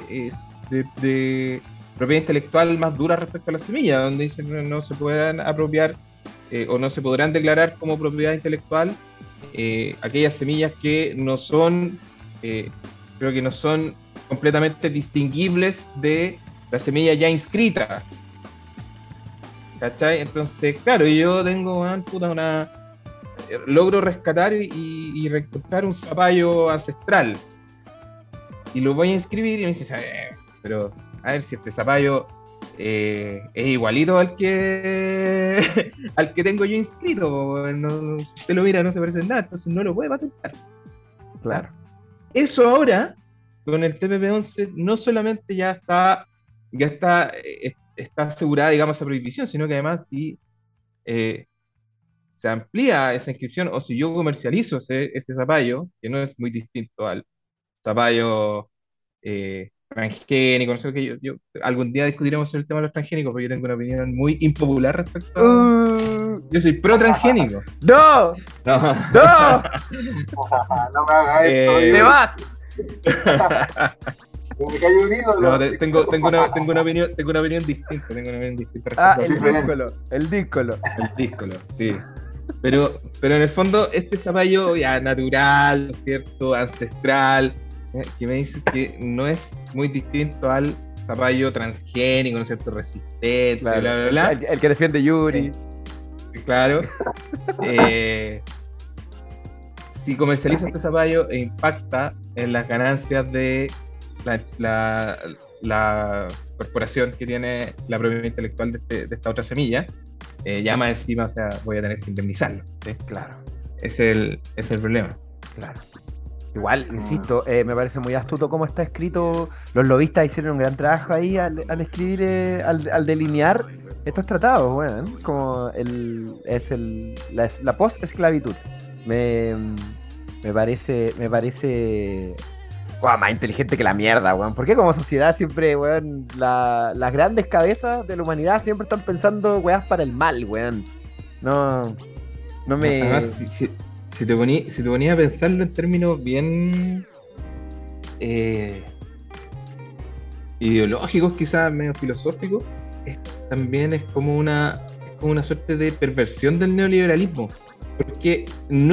de propiedad intelectual más duras respecto a la semilla, donde dicen que no se podrán apropiar o no se podrán declarar como propiedad intelectual aquellas semillas que no son, creo que no son completamente distinguibles de la semilla ya inscrita. ¿Cachai? Entonces, claro, yo tengo logro rescatar y recortar un zapallo ancestral y lo voy a inscribir y me dice, pero a ver si este zapallo es igualito al que al que tengo yo inscrito, no, si usted lo mira no se parece en nada, entonces no lo puede patentar. ¿Ya? Claro. Eso ahora con el TPP-11 no solamente está asegurada, digamos, esa prohibición, sino que además si eh, se amplía esa inscripción o si yo comercializo ese zapallo, que no es muy distinto al zapallo transgénico, no sé qué, yo algún día discutiremos sobre el tema de los transgénicos, porque yo tengo una opinión muy impopular respecto a... Yo soy pro transgénico. ¡No! No. ¡No! No me hagas esto, Eh, ¡Te vas! me cayó un ídolo. No, tengo una opinión distinta, respecto Ah, a el Diferente. díscolo, el díscolo. el díscolo, sí. Pero en el fondo, este zapallo ya natural, ¿no es cierto? Ancestral, que me dice que no es muy distinto al zapallo transgénico, ¿no es cierto? Resistente, Claro, bla, bla, bla. el que defiende Yuri. Claro. Si comercializa este zapallo e impacta en las ganancias de la corporación que tiene la propiedad intelectual de esta otra semilla, ya más encima, o sea, voy a tener que indemnizarlo, ¿sí? Claro, Es el problema. claro. Igual, insisto, me parece muy astuto cómo está escrito. Los lobistas hicieron un gran trabajo ahí al escribir, al delinear estos tratados, weón. Como la post-esclavitud. Me parece guau, más inteligente que la mierda, weón. ¿Por qué como sociedad siempre, weón, las grandes cabezas de la humanidad siempre están pensando weas para el mal, weón? No, no me... Además, si te ponías a pensarlo en términos bien ideológicos, quizás medio filosóficos, también es como una suerte de perversión del neoliberalismo, porque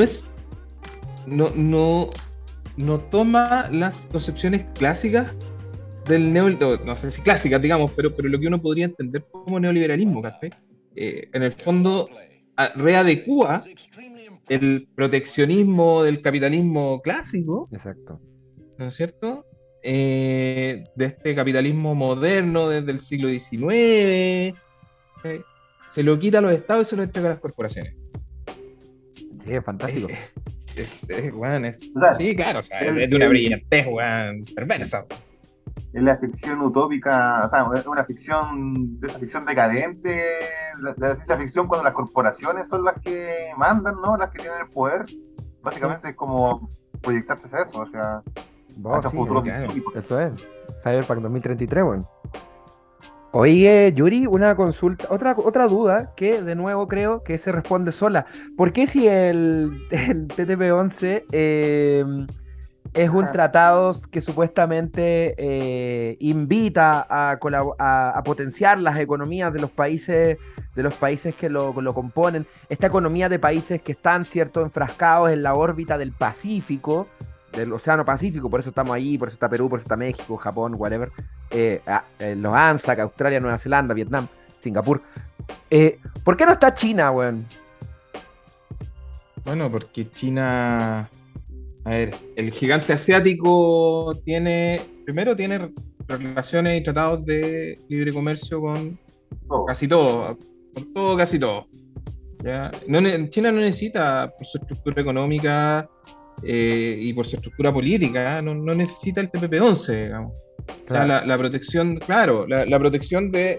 no toma las concepciones clásicas del no sé si clásicas, digamos, pero lo que uno podría entender como neoliberalismo, ¿cachai? En el fondo readecúa el proteccionismo del capitalismo clásico, Exacto. ¿no es cierto? De este capitalismo moderno desde el siglo XIX, se lo quita a los estados y se lo entrega a las corporaciones. Sí, es fantástico. Weón, O sea, sí, claro, o sea, es de una brillantez, weón, perversa. Es la ficción utópica, o sea, es una ficción, de esa ficción decadente, la ciencia ficción cuando las corporaciones son las que mandan, ¿no? Las que tienen el poder. Básicamente es como proyectarse hacia eso, o sea, hacia Sí, futuros claro. distópicos. eso es. Cyberpunk 2033, weón. Oye, Yuri, una consulta, otra duda que de nuevo creo que se responde sola. ¿Por qué si el TTP-11 es un tratado que supuestamente invita a potenciar las economías de los países que lo componen, esta economía de países que están, cierto, enfrascados en la órbita del Pacífico, del Océano Pacífico, por eso estamos allí, por eso está Perú, por eso está México, Japón, whatever, los ANZAC, Australia, Nueva Zelanda, Vietnam, Singapur. ¿Por qué no está China, weón? Bueno, porque China, a ver, el gigante asiático primero tiene relaciones y tratados de libre comercio con Todo. casi todo, casi todo. ¿Ya? China no necesita, por su estructura económica y por su estructura política, no necesita el TPP-11, digamos. Claro. O sea, la protección, claro, la protección de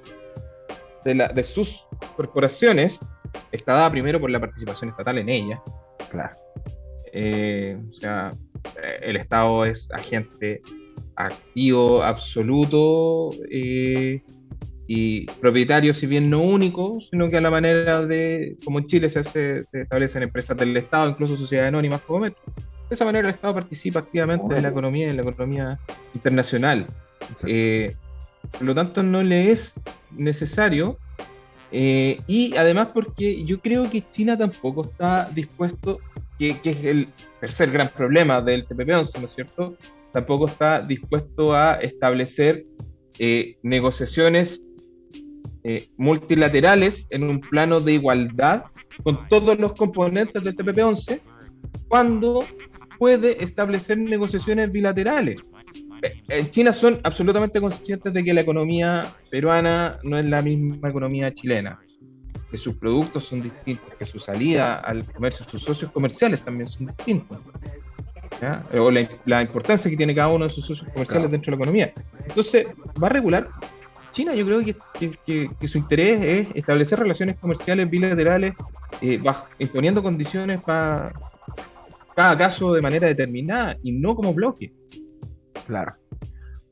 sus corporaciones está dada primero por la participación estatal en ella. Claro. O sea, el Estado es agente activo, absoluto, y propietario, si bien no único, sino que a la manera de, como en Chile se establecen empresas del Estado, incluso sociedades anónimas como Metro. De esa manera el Estado participa activamente en la economía internacional. Por lo tanto, no le es necesario, y además porque yo creo que China tampoco está dispuesto, que es el tercer gran problema del TPP-11, ¿no es cierto? Tampoco está dispuesto a establecer negociaciones multilaterales en un plano de igualdad con todos los componentes del TPP-11, cuando puede establecer negociaciones bilaterales. En China son absolutamente conscientes de que la economía peruana no es la misma economía chilena, que sus productos son distintos, que su salida al comercio, sus socios comerciales también son distintos, ¿ya? O la importancia que tiene cada uno de sus socios comerciales dentro de la economía. Entonces, va a regular. China, yo creo que su interés es establecer relaciones comerciales bilaterales, imponiendo condiciones para cada caso de manera determinada y no como bloque. Claro.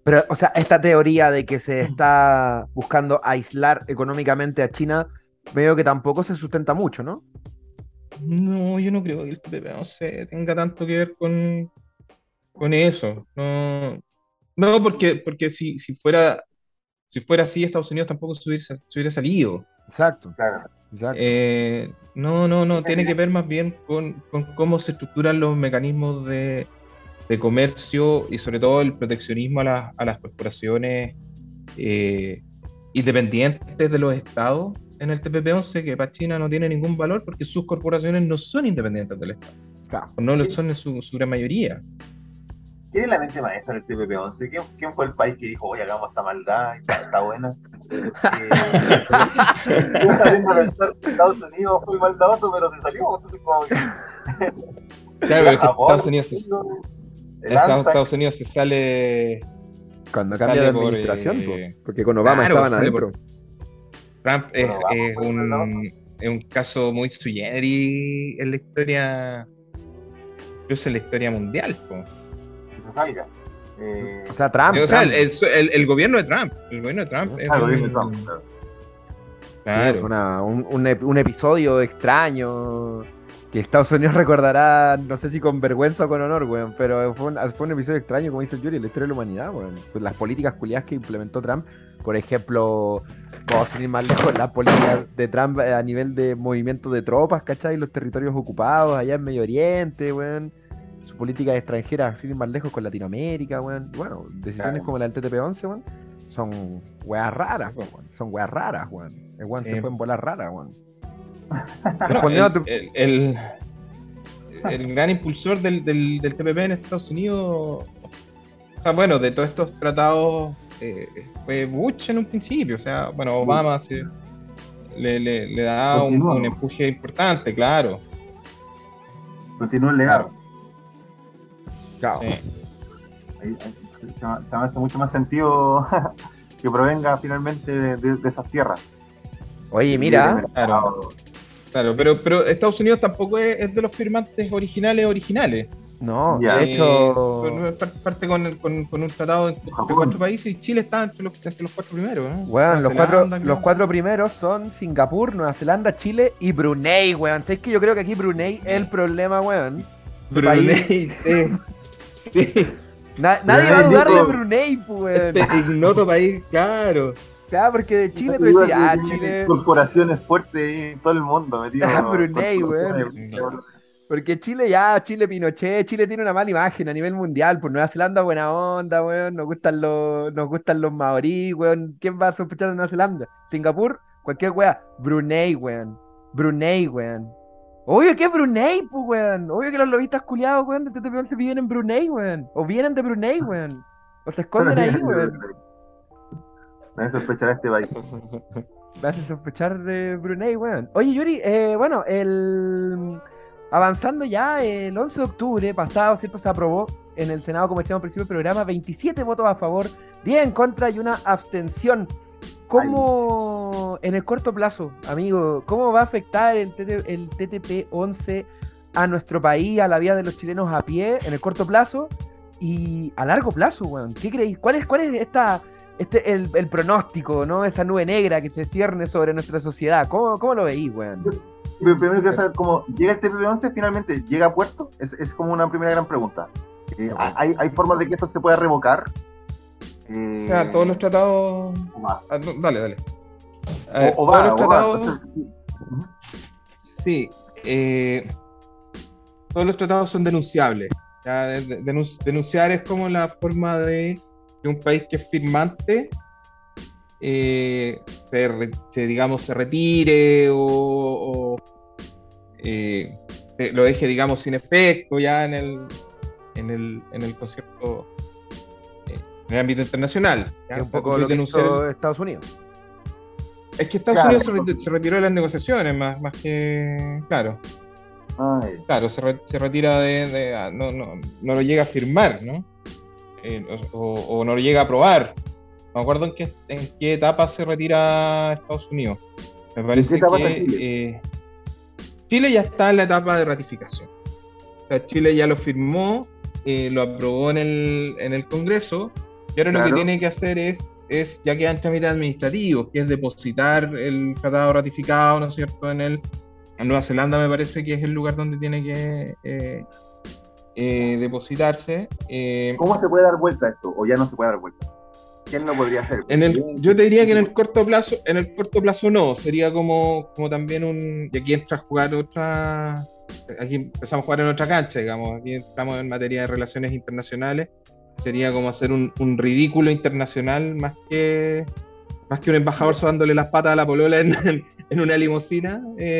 Pero, o sea, esta teoría de que se está buscando aislar económicamente a China, veo que tampoco se sustenta mucho, ¿no? No, yo no creo que el TPP-11 tenga tanto que ver con eso. No, no porque si fuera así, Estados Unidos tampoco se hubiera salido. Exacto, Claro. exacto. No, tiene que ver más bien con cómo se estructuran los mecanismos de comercio y sobre todo el proteccionismo a las corporaciones eh, independientes de los estados en el TPP-11, que para China no tiene ningún valor porque sus corporaciones no son independientes del estado, Claro. o no lo son en su gran mayoría. ¿Quién es la mente maestra del TPP-11? ¿Quién fue el país que dijo, oye, hagamos esta maldad, está buena? Yo estaba viendo a pensar que Estados Unidos fue maldadoso, pero se salió, entonces como que... Claro, pero es que Japón, Estados Unidos se sale. Cuando cambia de Sale por, administración, po, porque con Obama claro, estaban sale adentro. Trump Bueno, es un caso muy sui generis en la historia, incluso en la historia mundial, po. que se salga. O sea, Trump. O sea, Trump. el gobierno de Trump. El gobierno de Trump es Claro, un- dime Trump, claro. Sí, fue un episodio extraño que Estados Unidos recordará, no sé si con vergüenza o con honor, weón, pero fue un episodio extraño, como dice el Yuri, en la historia de la humanidad, weón. Las políticas culiadas que implementó Trump, por ejemplo, puedo sin ir más lejos, las políticas de Trump a nivel de movimiento de tropas, ¿cachai? Los territorios ocupados allá en Medio Oriente, weón. Sus políticas extranjeras, sin ir más lejos, con Latinoamérica, weón. Y bueno, decisiones Claro. como la del TTP-11, weón, son weas raras, weón. Son weas raras, weón. El weón Sí. se fue en bolas raras, weón. Bueno, Respondiendo a tu... el gran impulsor del TPP en Estados Unidos, o sea, bueno, de todos estos tratados, fue Bush en un principio. O sea, bueno, Obama le da Continúa. un empuje importante, claro. Continúa el legado. Claro. Sí. Se me hace mucho más sentido que provenga finalmente de esas tierras. Oye, mira, Claro, pero Estados Unidos tampoco es de los firmantes originales. no, Ya. de hecho, Parte con un tratado entre Japón. 4 países y Chile está entre los 4 primeros, ¿no? weón, Nueva Zelanda, los creo. 4 primeros son Singapur, Nueva Zelanda, Chile y Brunei, weón. ¿Sabes que yo creo que aquí Brunei es el problema, weón? Brunei, sí. Nadie va a dudar de dijo- Brunei, pues, weón. Este ignoto país, claro. Claro, porque de Chile tú Igual decías, que tiene Chile, corporaciones fuertes en todo el mundo metido. Brunei, corporaciones. porque Chile Pinochet, Chile tiene una mala imagen a nivel mundial, por Nueva Zelanda buena onda, weón, nos gustan los maorí, weón, ¿quién va a sospechar de Nueva Zelanda? Singapur, cualquier weá, Brunei, weón, obvio que es Brunei, pues, weón, obvio que los lobistas culiados, weón, de TTP-11 viven en Brunei, weón, o vienen de Brunei, weón, o se esconden ahí, weón, Me hace sospechar a este país. me hace sospechar de Brunei, weón. Oye, Yuri, bueno, avanzando ya, el 11 de octubre pasado, ¿cierto? Se aprobó en el Senado, como decíamos al principio del programa, 27 votos a favor, 10 en contra y una abstención. ¿Cómo, en el corto plazo, amigo, cómo va a afectar el TTP-11 a nuestro país, a la vida de los chilenos a pie, en el corto plazo y a largo plazo, weón? ¿Qué creéis? ¿Cuál es el pronóstico, ¿no? Esta nube negra que se cierne sobre nuestra sociedad. ¿Cómo lo veís, weón? Pero primero quiero saber cómo llega el TPP-11, finalmente llega a puerto. Es como una primera gran pregunta. ¿Hay formas de que esto se pueda revocar? O sea, todos los tratados. más. No, dale. A ver, O todos va, los o tratados. va. Sí. Todos los tratados son denunciables. Ya, denunciar es como la forma de que un país que es firmante se retire o lo deje, digamos, sin efecto ya en el concierto, en el ámbito internacional. ¿Ya? Es un poco Entonces, lo que denunciar hizo Estados Unidos. es que Estados Claro. Unidos se retiró de las negociaciones, más que. Claro, se retira no lo llega a firmar, ¿no? O no lo llega a aprobar. No me acuerdo en qué etapa se retira Estados Unidos. Me parece etapa está que Chile ya está en la etapa de ratificación. O sea, Chile ya lo firmó, lo aprobó en el Congreso Y ahora lo que Claro. tiene que hacer es ya quedan trámites administrativos, que es depositar el tratado ratificado, ¿no es cierto?, en Nueva Zelanda me parece que es el lugar donde tiene que depositarse. ¿Cómo se puede dar vuelta a esto? ¿O ya no se puede dar vuelta? ¿Quién lo podría hacer? Yo te diría que en el corto plazo no, sería como también y aquí entra a jugar aquí empezamos a jugar en otra cancha, digamos, aquí entramos en materia de relaciones internacionales, sería como hacer un ridículo internacional más que un embajador sobándole las patas a la polola en una limusina,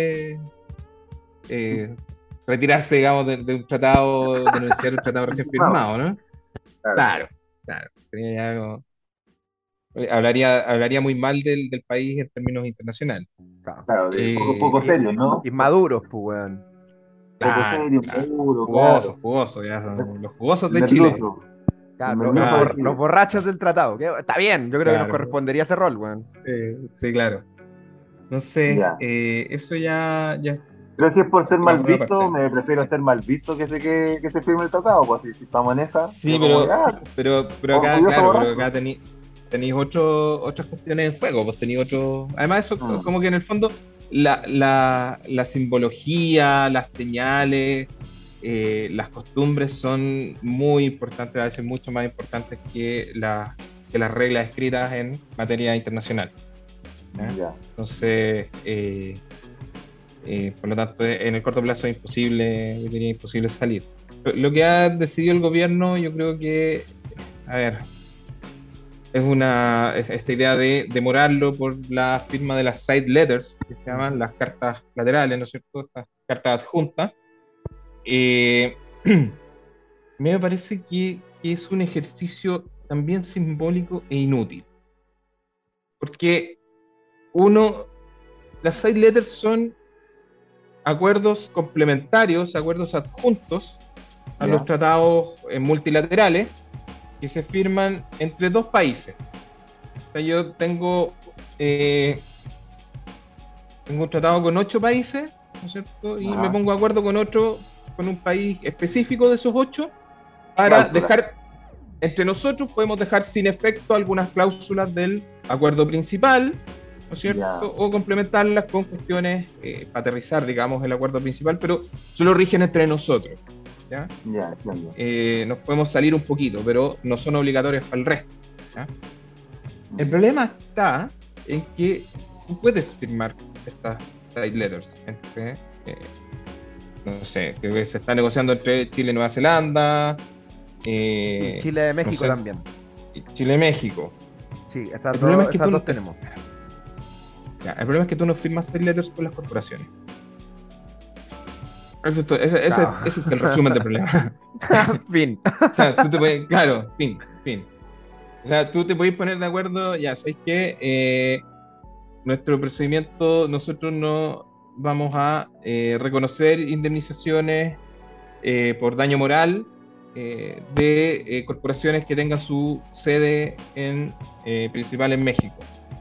retirarse, digamos, de un tratado, denunciar un tratado recién firmado, ¿no? Claro. Sería ya algo. Hablaría muy mal del país en términos internacionales. Claro, poco serio, ¿no? Inmaduros, pues, weón. Poco serio, Claro. maduro, Jugosos, ya son los jugosos de nervioso. Chile. Claro, Nervioso Claro. los borrachos del tratado. Está bien, yo creo que nos Claro. correspondería ese rol, weón. Sí, claro. Entonces, Ya. eso ya. Pero si es por ser mal Vamos por visto, parte. me prefiero ser mal visto que se firme el tratado, pues si estamos en esa. Sí, yo como, pero acá, orgulloso claro, borracho. pero acá tenéis otras cuestiones en juego, pues tenéis otro. Además, eso como que en el fondo la simbología, las señales, las costumbres son muy importantes, a veces mucho más importantes que las reglas escritas en materia internacional. Ya. Entonces, por lo tanto, en el corto plazo es imposible, yo diría imposible salir. Lo que ha decidido el gobierno, yo creo que, a ver, es esta idea de demorarlo por la firma de las side letters, que se llaman las cartas laterales, ¿no es cierto? Estas cartas adjuntas. Me parece que es un ejercicio también simbólico e inútil. Porque las side letters son acuerdos complementarios, acuerdos adjuntos a los tratados multilaterales que se firman entre dos países. O sea, yo tengo un tratado con 8 países, ¿no es cierto? Y me pongo de acuerdo con un país específico de esos 8 para dejar, entre nosotros podemos dejar sin efecto algunas cláusulas del acuerdo principal, ¿no es cierto? O complementarlas con cuestiones para aterrizar, digamos, el acuerdo principal, pero solo rigen entre nosotros. ¿Ya? Nos podemos salir un poquito, pero no son obligatorios para el resto. ¿Ya? El problema está en que tú puedes firmar estas side letters entre, no sé, que se está negociando entre Chile y Nueva Zelanda, y Chile y México, no sé, también. Chile y México. Sí, esas dos tenemos. Ya, el problema es que tú no firmas side letters con las corporaciones. Ese es el resumen del problema. Fin. O sea, tú te puedes, claro, fin. O sea, tú te puedes poner de acuerdo, ya sabes que nuestro procedimiento, nosotros no vamos a reconocer indemnizaciones por daño moral de corporaciones que tengan su sede principal en México.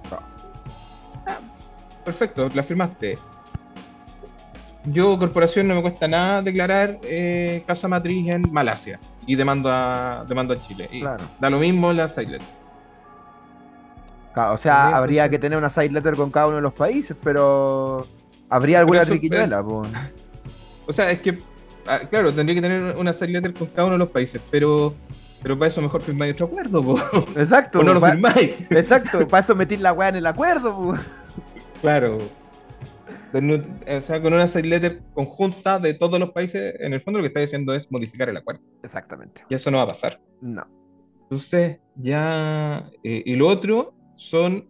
Perfecto, la firmaste. Yo, corporación, no me cuesta nada declarar casa matriz en Malasia y demando a Chile. Y claro, da lo mismo la side letter. Claro, o sea, habría que tener una side letter con cada uno de los países, pero ¿habría alguna triquiñuela? O sea, es que, claro, tendría que tener una side letter con cada uno de los países, pero para eso mejor firmáis otro acuerdo, po. Exacto. O no lo firmáis. Exacto, para eso metir la weá en el acuerdo, po. Claro. O sea, con una side letter conjunta de todos los países, en el fondo lo que está diciendo es modificar el acuerdo. Exactamente. Y eso no va a pasar. No. Entonces, ya. Y lo otro son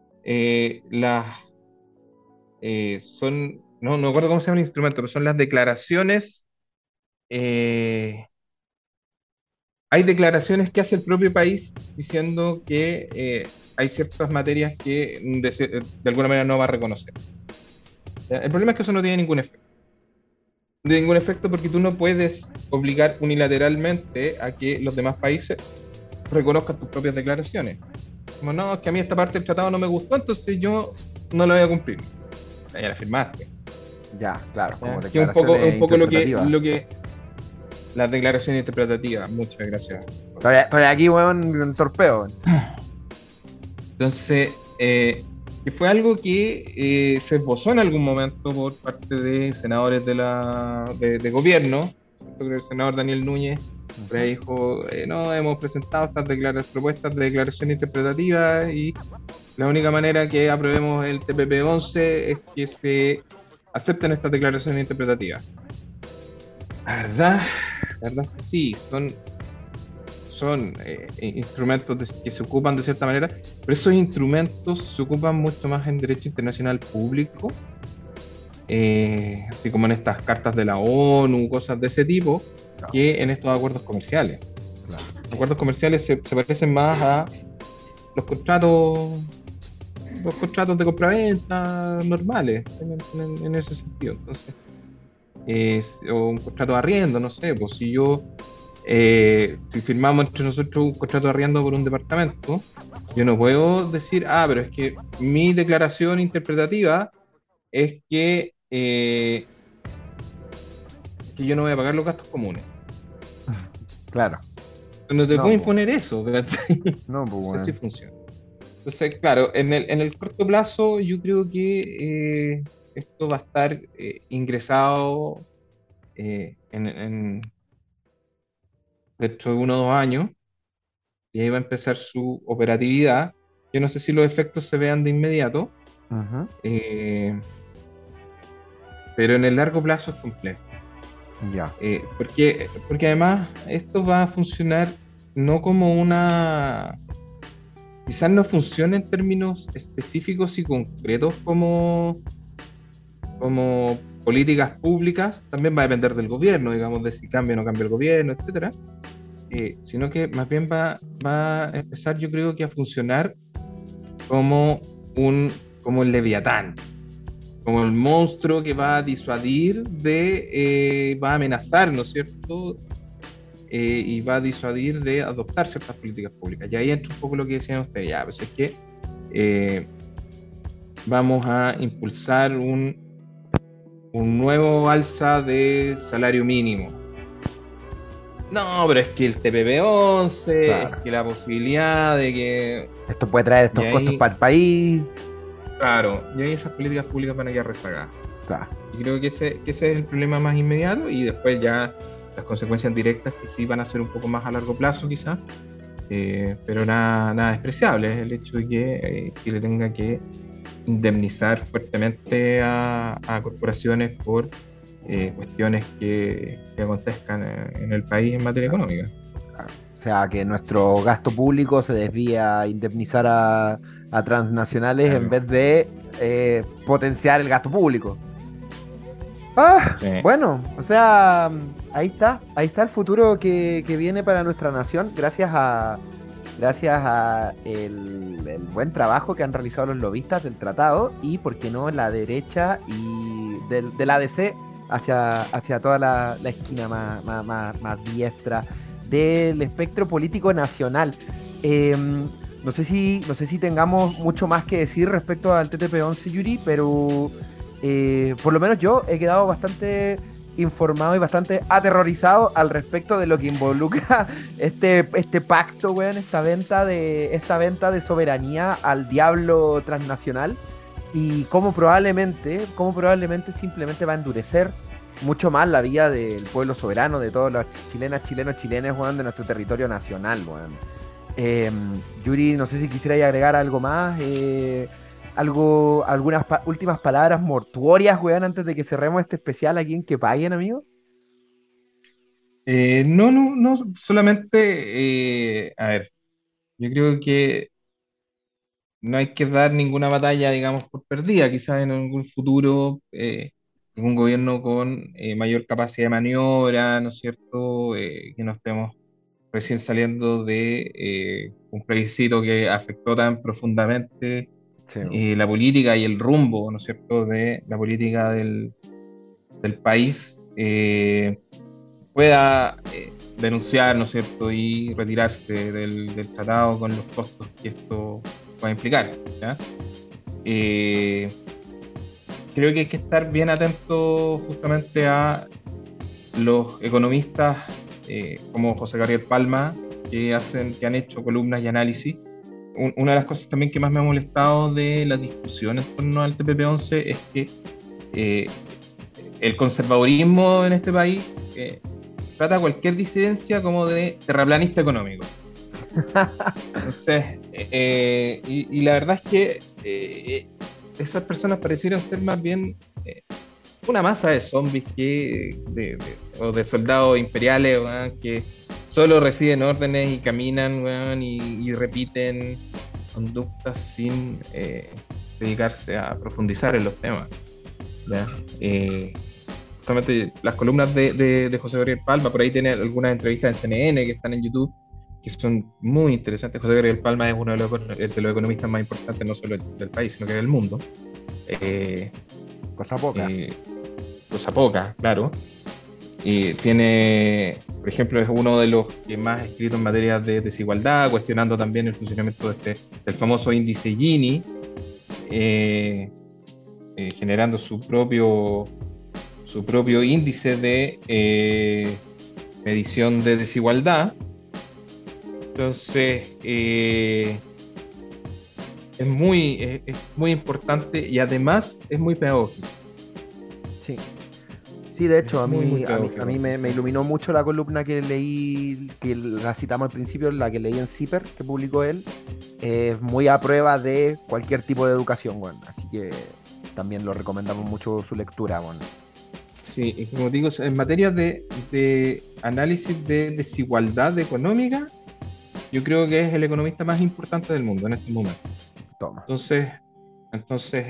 no me acuerdo cómo se llama el instrumento, pero son las declaraciones. Hay declaraciones que hace el propio país diciendo que hay ciertas materias que de alguna manera no va a reconocer. ¿Ya? El problema es que eso no tiene ningún efecto. No tiene ningún efecto porque tú no puedes obligar unilateralmente a que los demás países reconozcan tus propias declaraciones. Como no, es que a mí esta parte del tratado no me gustó, entonces yo no la voy a cumplir. Ya la firmaste. Ya, claro. Como que un poco lo que las declaraciones interpretativas. Muchas gracias por Estoy aquí, weón, en torpeo, weón. Entonces, que fue algo que se esbozó en algún momento por parte de senadores de gobierno. Yo creo que el senador Daniel Núñez por ahí dijo, no, hemos presentado estas propuestas de declaración interpretativa y la única manera que aprobemos el TPP-11 es que se acepten estas declaraciones interpretativas. La verdad es que sí, son instrumentos que se ocupan de cierta manera, pero esos instrumentos se ocupan mucho más en derecho internacional público, así como en estas cartas de la ONU, cosas de ese tipo, Claro. que en estos acuerdos comerciales. Claro. Los acuerdos comerciales se parecen más a los contratos de compraventa normales, en ese sentido. Entonces, o un contrato de arriendo, no sé, pues si firmamos entre nosotros un contrato de arriendo por un departamento, yo no puedo decir, pero es que mi declaración interpretativa es que yo no voy a pagar los gastos comunes. Claro. No te No, puedo po. imponer eso, ¿cachai? No, pues, Así weón. funciona. Entonces, claro, en el corto plazo yo creo que esto va a estar ingresado dentro de 1 o 2 años y ahí va a empezar su operatividad. Yo no sé si los efectos se vean de inmediato, Ujú. eh, pero en el largo plazo es complejo. Ya. Porque además esto va a funcionar no como quizás no funcione en términos específicos y concretos como políticas públicas, también va a depender del gobierno, digamos, de si cambia o no cambia el gobierno, etcétera, sino que más bien va a empezar, yo creo que a funcionar como como el Leviatán, como el monstruo que va a disuadir va a amenazar, ¿no es cierto? Y va a disuadir de adoptar ciertas políticas públicas. Y ahí entra un poco lo que decían ustedes, ya, pues es que vamos a impulsar un nuevo alza de salario mínimo. No, pero es que el TPP-11, Claro. es que la posibilidad de que... Esto puede traer estos Y costos ahí, para el país. claro, y ahí esas políticas públicas van a quedar rezagadas. Claro. Y creo que ese es el problema más inmediato y después ya las consecuencias directas que sí van a ser un poco más a largo plazo quizás, pero nada despreciable es el hecho de que Chile tenga que indemnizar fuertemente a corporaciones por cuestiones que acontezcan en el país en materia económica. O sea, que nuestro gasto público se desvía a indemnizar a transnacionales en Claro. vez de potenciar el gasto público. Sí. Bueno, o sea, ahí está el futuro que viene para nuestra nación, gracias a el buen trabajo que han realizado los lobistas del tratado y, por qué no, la derecha y del ADC hacia toda la esquina más diestra del espectro político nacional. No sé si tengamos mucho más que decir respecto al TTP-11, Yuri, pero por lo menos yo he quedado bastante informado y bastante aterrorizado al respecto de lo que involucra este pacto, weón, esta venta de soberanía al diablo transnacional y cómo probablemente simplemente va a endurecer mucho más la vida del pueblo soberano, de todos los chilenos, weón, de nuestro territorio nacional, weón. Yuri, no sé si quisierais agregar algo más, algunas últimas palabras mortuorias, weón, antes de que cerremos este especial aquí en Que Paguen, amigo. No, solamente, a ver, yo creo que no hay que dar ninguna batalla, digamos, por perdida. Quizás en algún futuro, algún gobierno con mayor capacidad de maniobra, ¿no es cierto? Que no estemos recién saliendo de un plebiscito que afectó tan profundamente Sí, la política y el rumbo, ¿no es cierto?, de la política del país, pueda denunciar, ¿no es cierto?, y retirarse del tratado con los costos que esto pueda implicar, ¿ya? Eh, Creo que hay que estar bien atento justamente a los economistas como José Gabriel Palma, que han hecho columnas y análisis. Una de las cosas también que más me ha molestado de la discusión en torno al TPP-11 es que el conservadurismo en este país trata a cualquier disidencia como de terraplanista económico. Entonces, y la verdad es que esas personas parecieran ser más bien una masa de zombies o de soldados imperiales, weón, que solo reciben órdenes y caminan, weón, y repiten conductas sin dedicarse a profundizar en los temas, ¿ya? Justamente las columnas de José Gabriel Palma, por ahí tiene algunas entrevistas en CNN que están en YouTube, que son muy interesantes. José Gabriel Palma es uno de los economistas más importantes, no solo del país, sino que del mundo. Cosa poca. Cosa poca, claro. Tiene, por ejemplo, es uno de los que más ha escrito en materia de desigualdad, cuestionando también el funcionamiento del famoso índice Gini, generando su propio índice de medición de desigualdad. Entonces, es muy importante y además es muy pedagógico. Sí. Sí, de hecho, a Muy, muy mí pedagógico. me iluminó mucho la columna que leí, que la citamos al principio, la que leí en CIPER, que publicó él. Muy a prueba de cualquier tipo de educación, bueno. Así que también lo recomendamos mucho su lectura, bueno. Sí, y como digo, en materia de análisis de desigualdad económica, yo creo que es el economista más importante del mundo en este momento. Toma. Entonces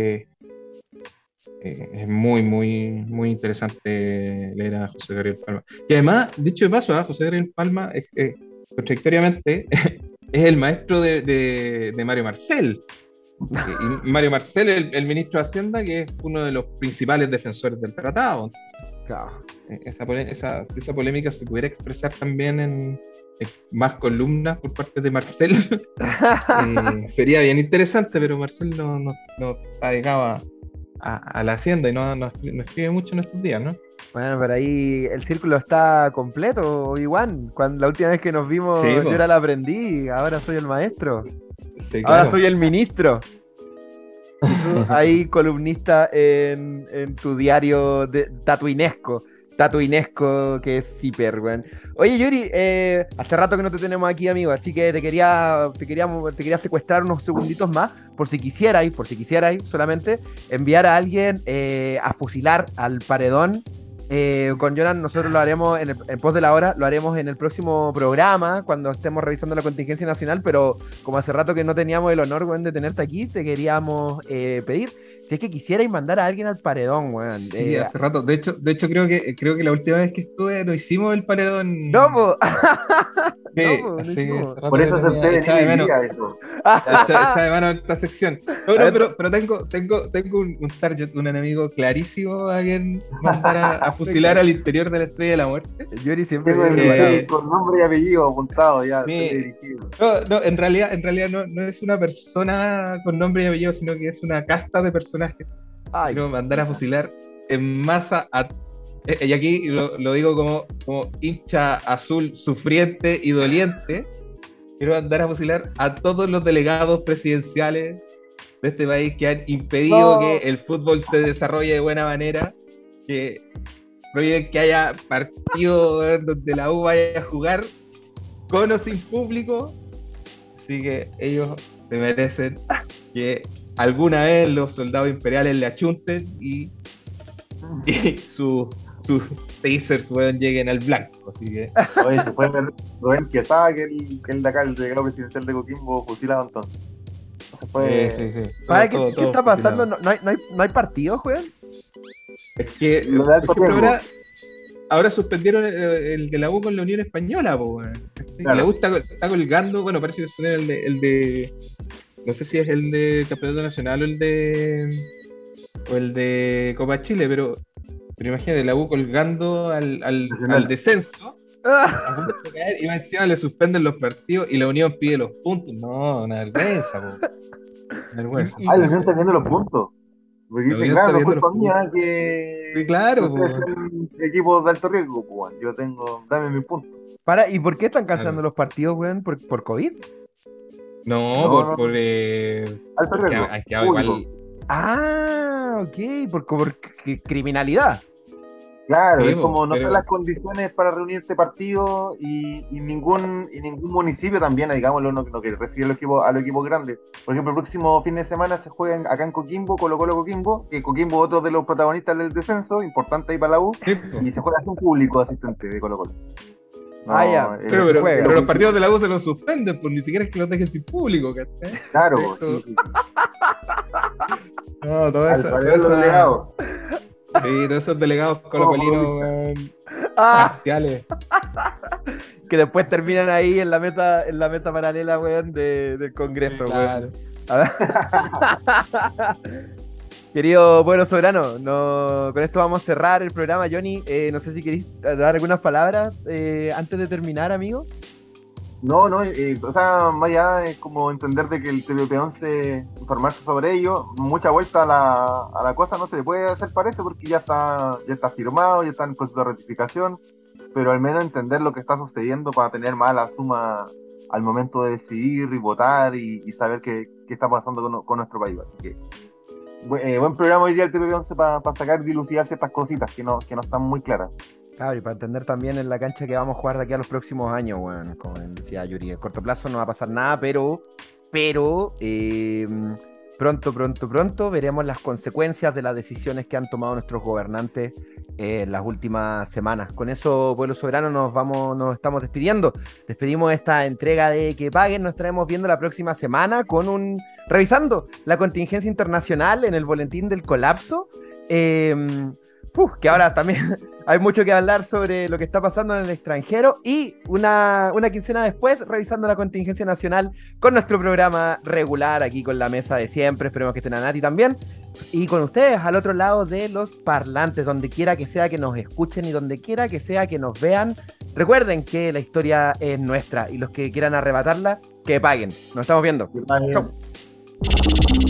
es muy, muy, muy interesante leer a José Gabriel Palma. Y además, dicho de paso, José Gabriel Palma, contradictoriamente, es el maestro de Mario Marcel. Y Mario Marcel, el ministro de Hacienda, que es uno de los principales defensores del tratado. Claro. Si esa polémica se pudiera expresar también en más columnas por parte de Marcel, sería bien interesante, pero Marcel no está dedicado a la Hacienda y no escribe mucho en estos días, ¿no? Bueno, pero ahí el círculo está completo, Iguan. Cuando la última vez que nos vimos, Sí, yo era el aprendiz, ahora soy el maestro. Sí, Ahora claro. soy el ministro. Y tú ahí columnista en tu diario tatuinesco que es Ciper, weón. Oye, Yuri, hace rato que no te tenemos aquí, amigo, así que te quería secuestrar unos segunditos más, por si quisierais, solamente enviar a alguien a fusilar al paredón. Con Jonan nosotros lo haremos en pos de la hora, lo haremos en el próximo programa, cuando estemos revisando la contingencia nacional, pero como hace rato que no teníamos el honor, weón, de tenerte aquí, te queríamos pedir, si es que quisierais mandar a alguien al paredón, weón. Sí, hace rato. De hecho creo que la última vez que estuve no hicimos el paredón. ¡No, po! Sí, No así que hace rato Por eso que acepté venir echaba de hoy menos. día eso. Echaba de mano esta sección. No, A ver, pero tengo un target, un enemigo clarísimo a quien mandar a fusilar al interior de la Estrella de la Muerte. Yuri siempre Tengo viene el preparado. con nombre y apellido apuntado ya. Sí. Estoy dirigido. No, en realidad no es una persona con nombre y apellido, sino que es una casta de personajes. Ay, Quiero mandar a fusilar en masa y aquí lo digo como hincha azul sufriente y doliente. Quiero mandar a fusilar a todos los delegados presidenciales de este país que han impedido que el fútbol se desarrolle de buena manera, que prohíben que haya partido donde la U vaya a jugar con o sin público. Así que ellos se merecen que alguna vez los soldados imperiales le achunten y sus tasers lleguen al blanco. Así que Oye, se puede ver Rubén Quesada, que el de acá, el delegado presidencial de Coquimbo, fusilado entonces. Se puede... sí. ¿Para Todo qué está pasando? fusilado. ¿No hay partidos, weón? Es que, Lo de alto por ejemplo, riesgo. ahora suspendieron el de la U con la Unión Española, po, weón. Claro. La U está colgando, bueno, parece que suspendieron el de no sé si es el de Campeonato Nacional o el de Copa Chile, pero imagínate, la U colgando al descenso, a punto de caer, y más encima le suspenden los partidos y la Unión pide los puntos. No, una vergüenza, po. Una vergüenza. Ah, la Unión está viendo los puntos. Porque La dicen, Unión está claro, no es pidiendo culpa los mía puntos. que Sí, claro, ustedes pues. sean equipos de alto riesgo, pues, weón. Yo tengo, dame mi punto. ¿Y por qué están cancelando Claro. los partidos, weón? ¿Por COVID? No, No, no, alto porque riesgo, han quedado público. igual. Ah, ok, por criminalidad. Claro, Sí, es po, como no están pero las condiciones para reunirse partido y ningún municipio también, digámoslo, no que recibe a los equipos grandes. Por ejemplo, el próximo fin de semana se juega acá en Coquimbo, Colo-Colo Coquimbo, que Coquimbo es otro de los protagonistas del descenso, importante ahí para la U, sí, po. y se juega sin público asistente de Colo-Colo. Ya, No, pero Pero, se pero, juega. pero los partidos de la U se los suspenden, pues ni siquiera es que los dejen sin público, ¿cachai? Claro, Esto- sí. No, Al parecer los delegados. Sí, todos esos delegados colocolinos, weón, Ah, parciales. que después terminan ahí en la meta paralela, weón, del Congreso, Claro. weón. A ver. Querido pueblo soberano, con esto vamos a cerrar el programa. Johnny, no sé si queréis dar algunas palabras antes de terminar, amigo. No, o sea, más allá es como entender de que el TPP-11, informarse sobre ello, mucha vuelta a la cosa no se le puede hacer, parece, porque ya está firmado, ya está en proceso de ratificación, pero al menos entender lo que está sucediendo para tener más la suma al momento de decidir y votar y saber qué está pasando con nuestro país. Así que buen programa hoy día el TPP-11 para sacar y dilucidar ciertas cositas que no están muy claras. Claro, y para entender también en la cancha que vamos a jugar de aquí a los próximos años, bueno, como decía Yuri, en corto plazo no va a pasar nada, pero pronto veremos las consecuencias de las decisiones que han tomado nuestros gobernantes en las últimas semanas. Con eso, pueblo soberano, nos estamos despidiendo. Despedimos esta entrega de Que Paguen, nos estaremos viendo la próxima semana revisando la contingencia internacional en el boletín del colapso. Que ahora también hay mucho que hablar sobre lo que está pasando en el extranjero y una quincena después revisando la contingencia nacional con nuestro programa regular aquí con la mesa de siempre. Esperemos que estén a Nati también y con ustedes al otro lado de los parlantes, donde quiera que sea que nos escuchen y donde quiera que sea que nos vean. Recuerden que la historia es nuestra y los que quieran arrebatarla, que paguen. Nos estamos viendo. Chau.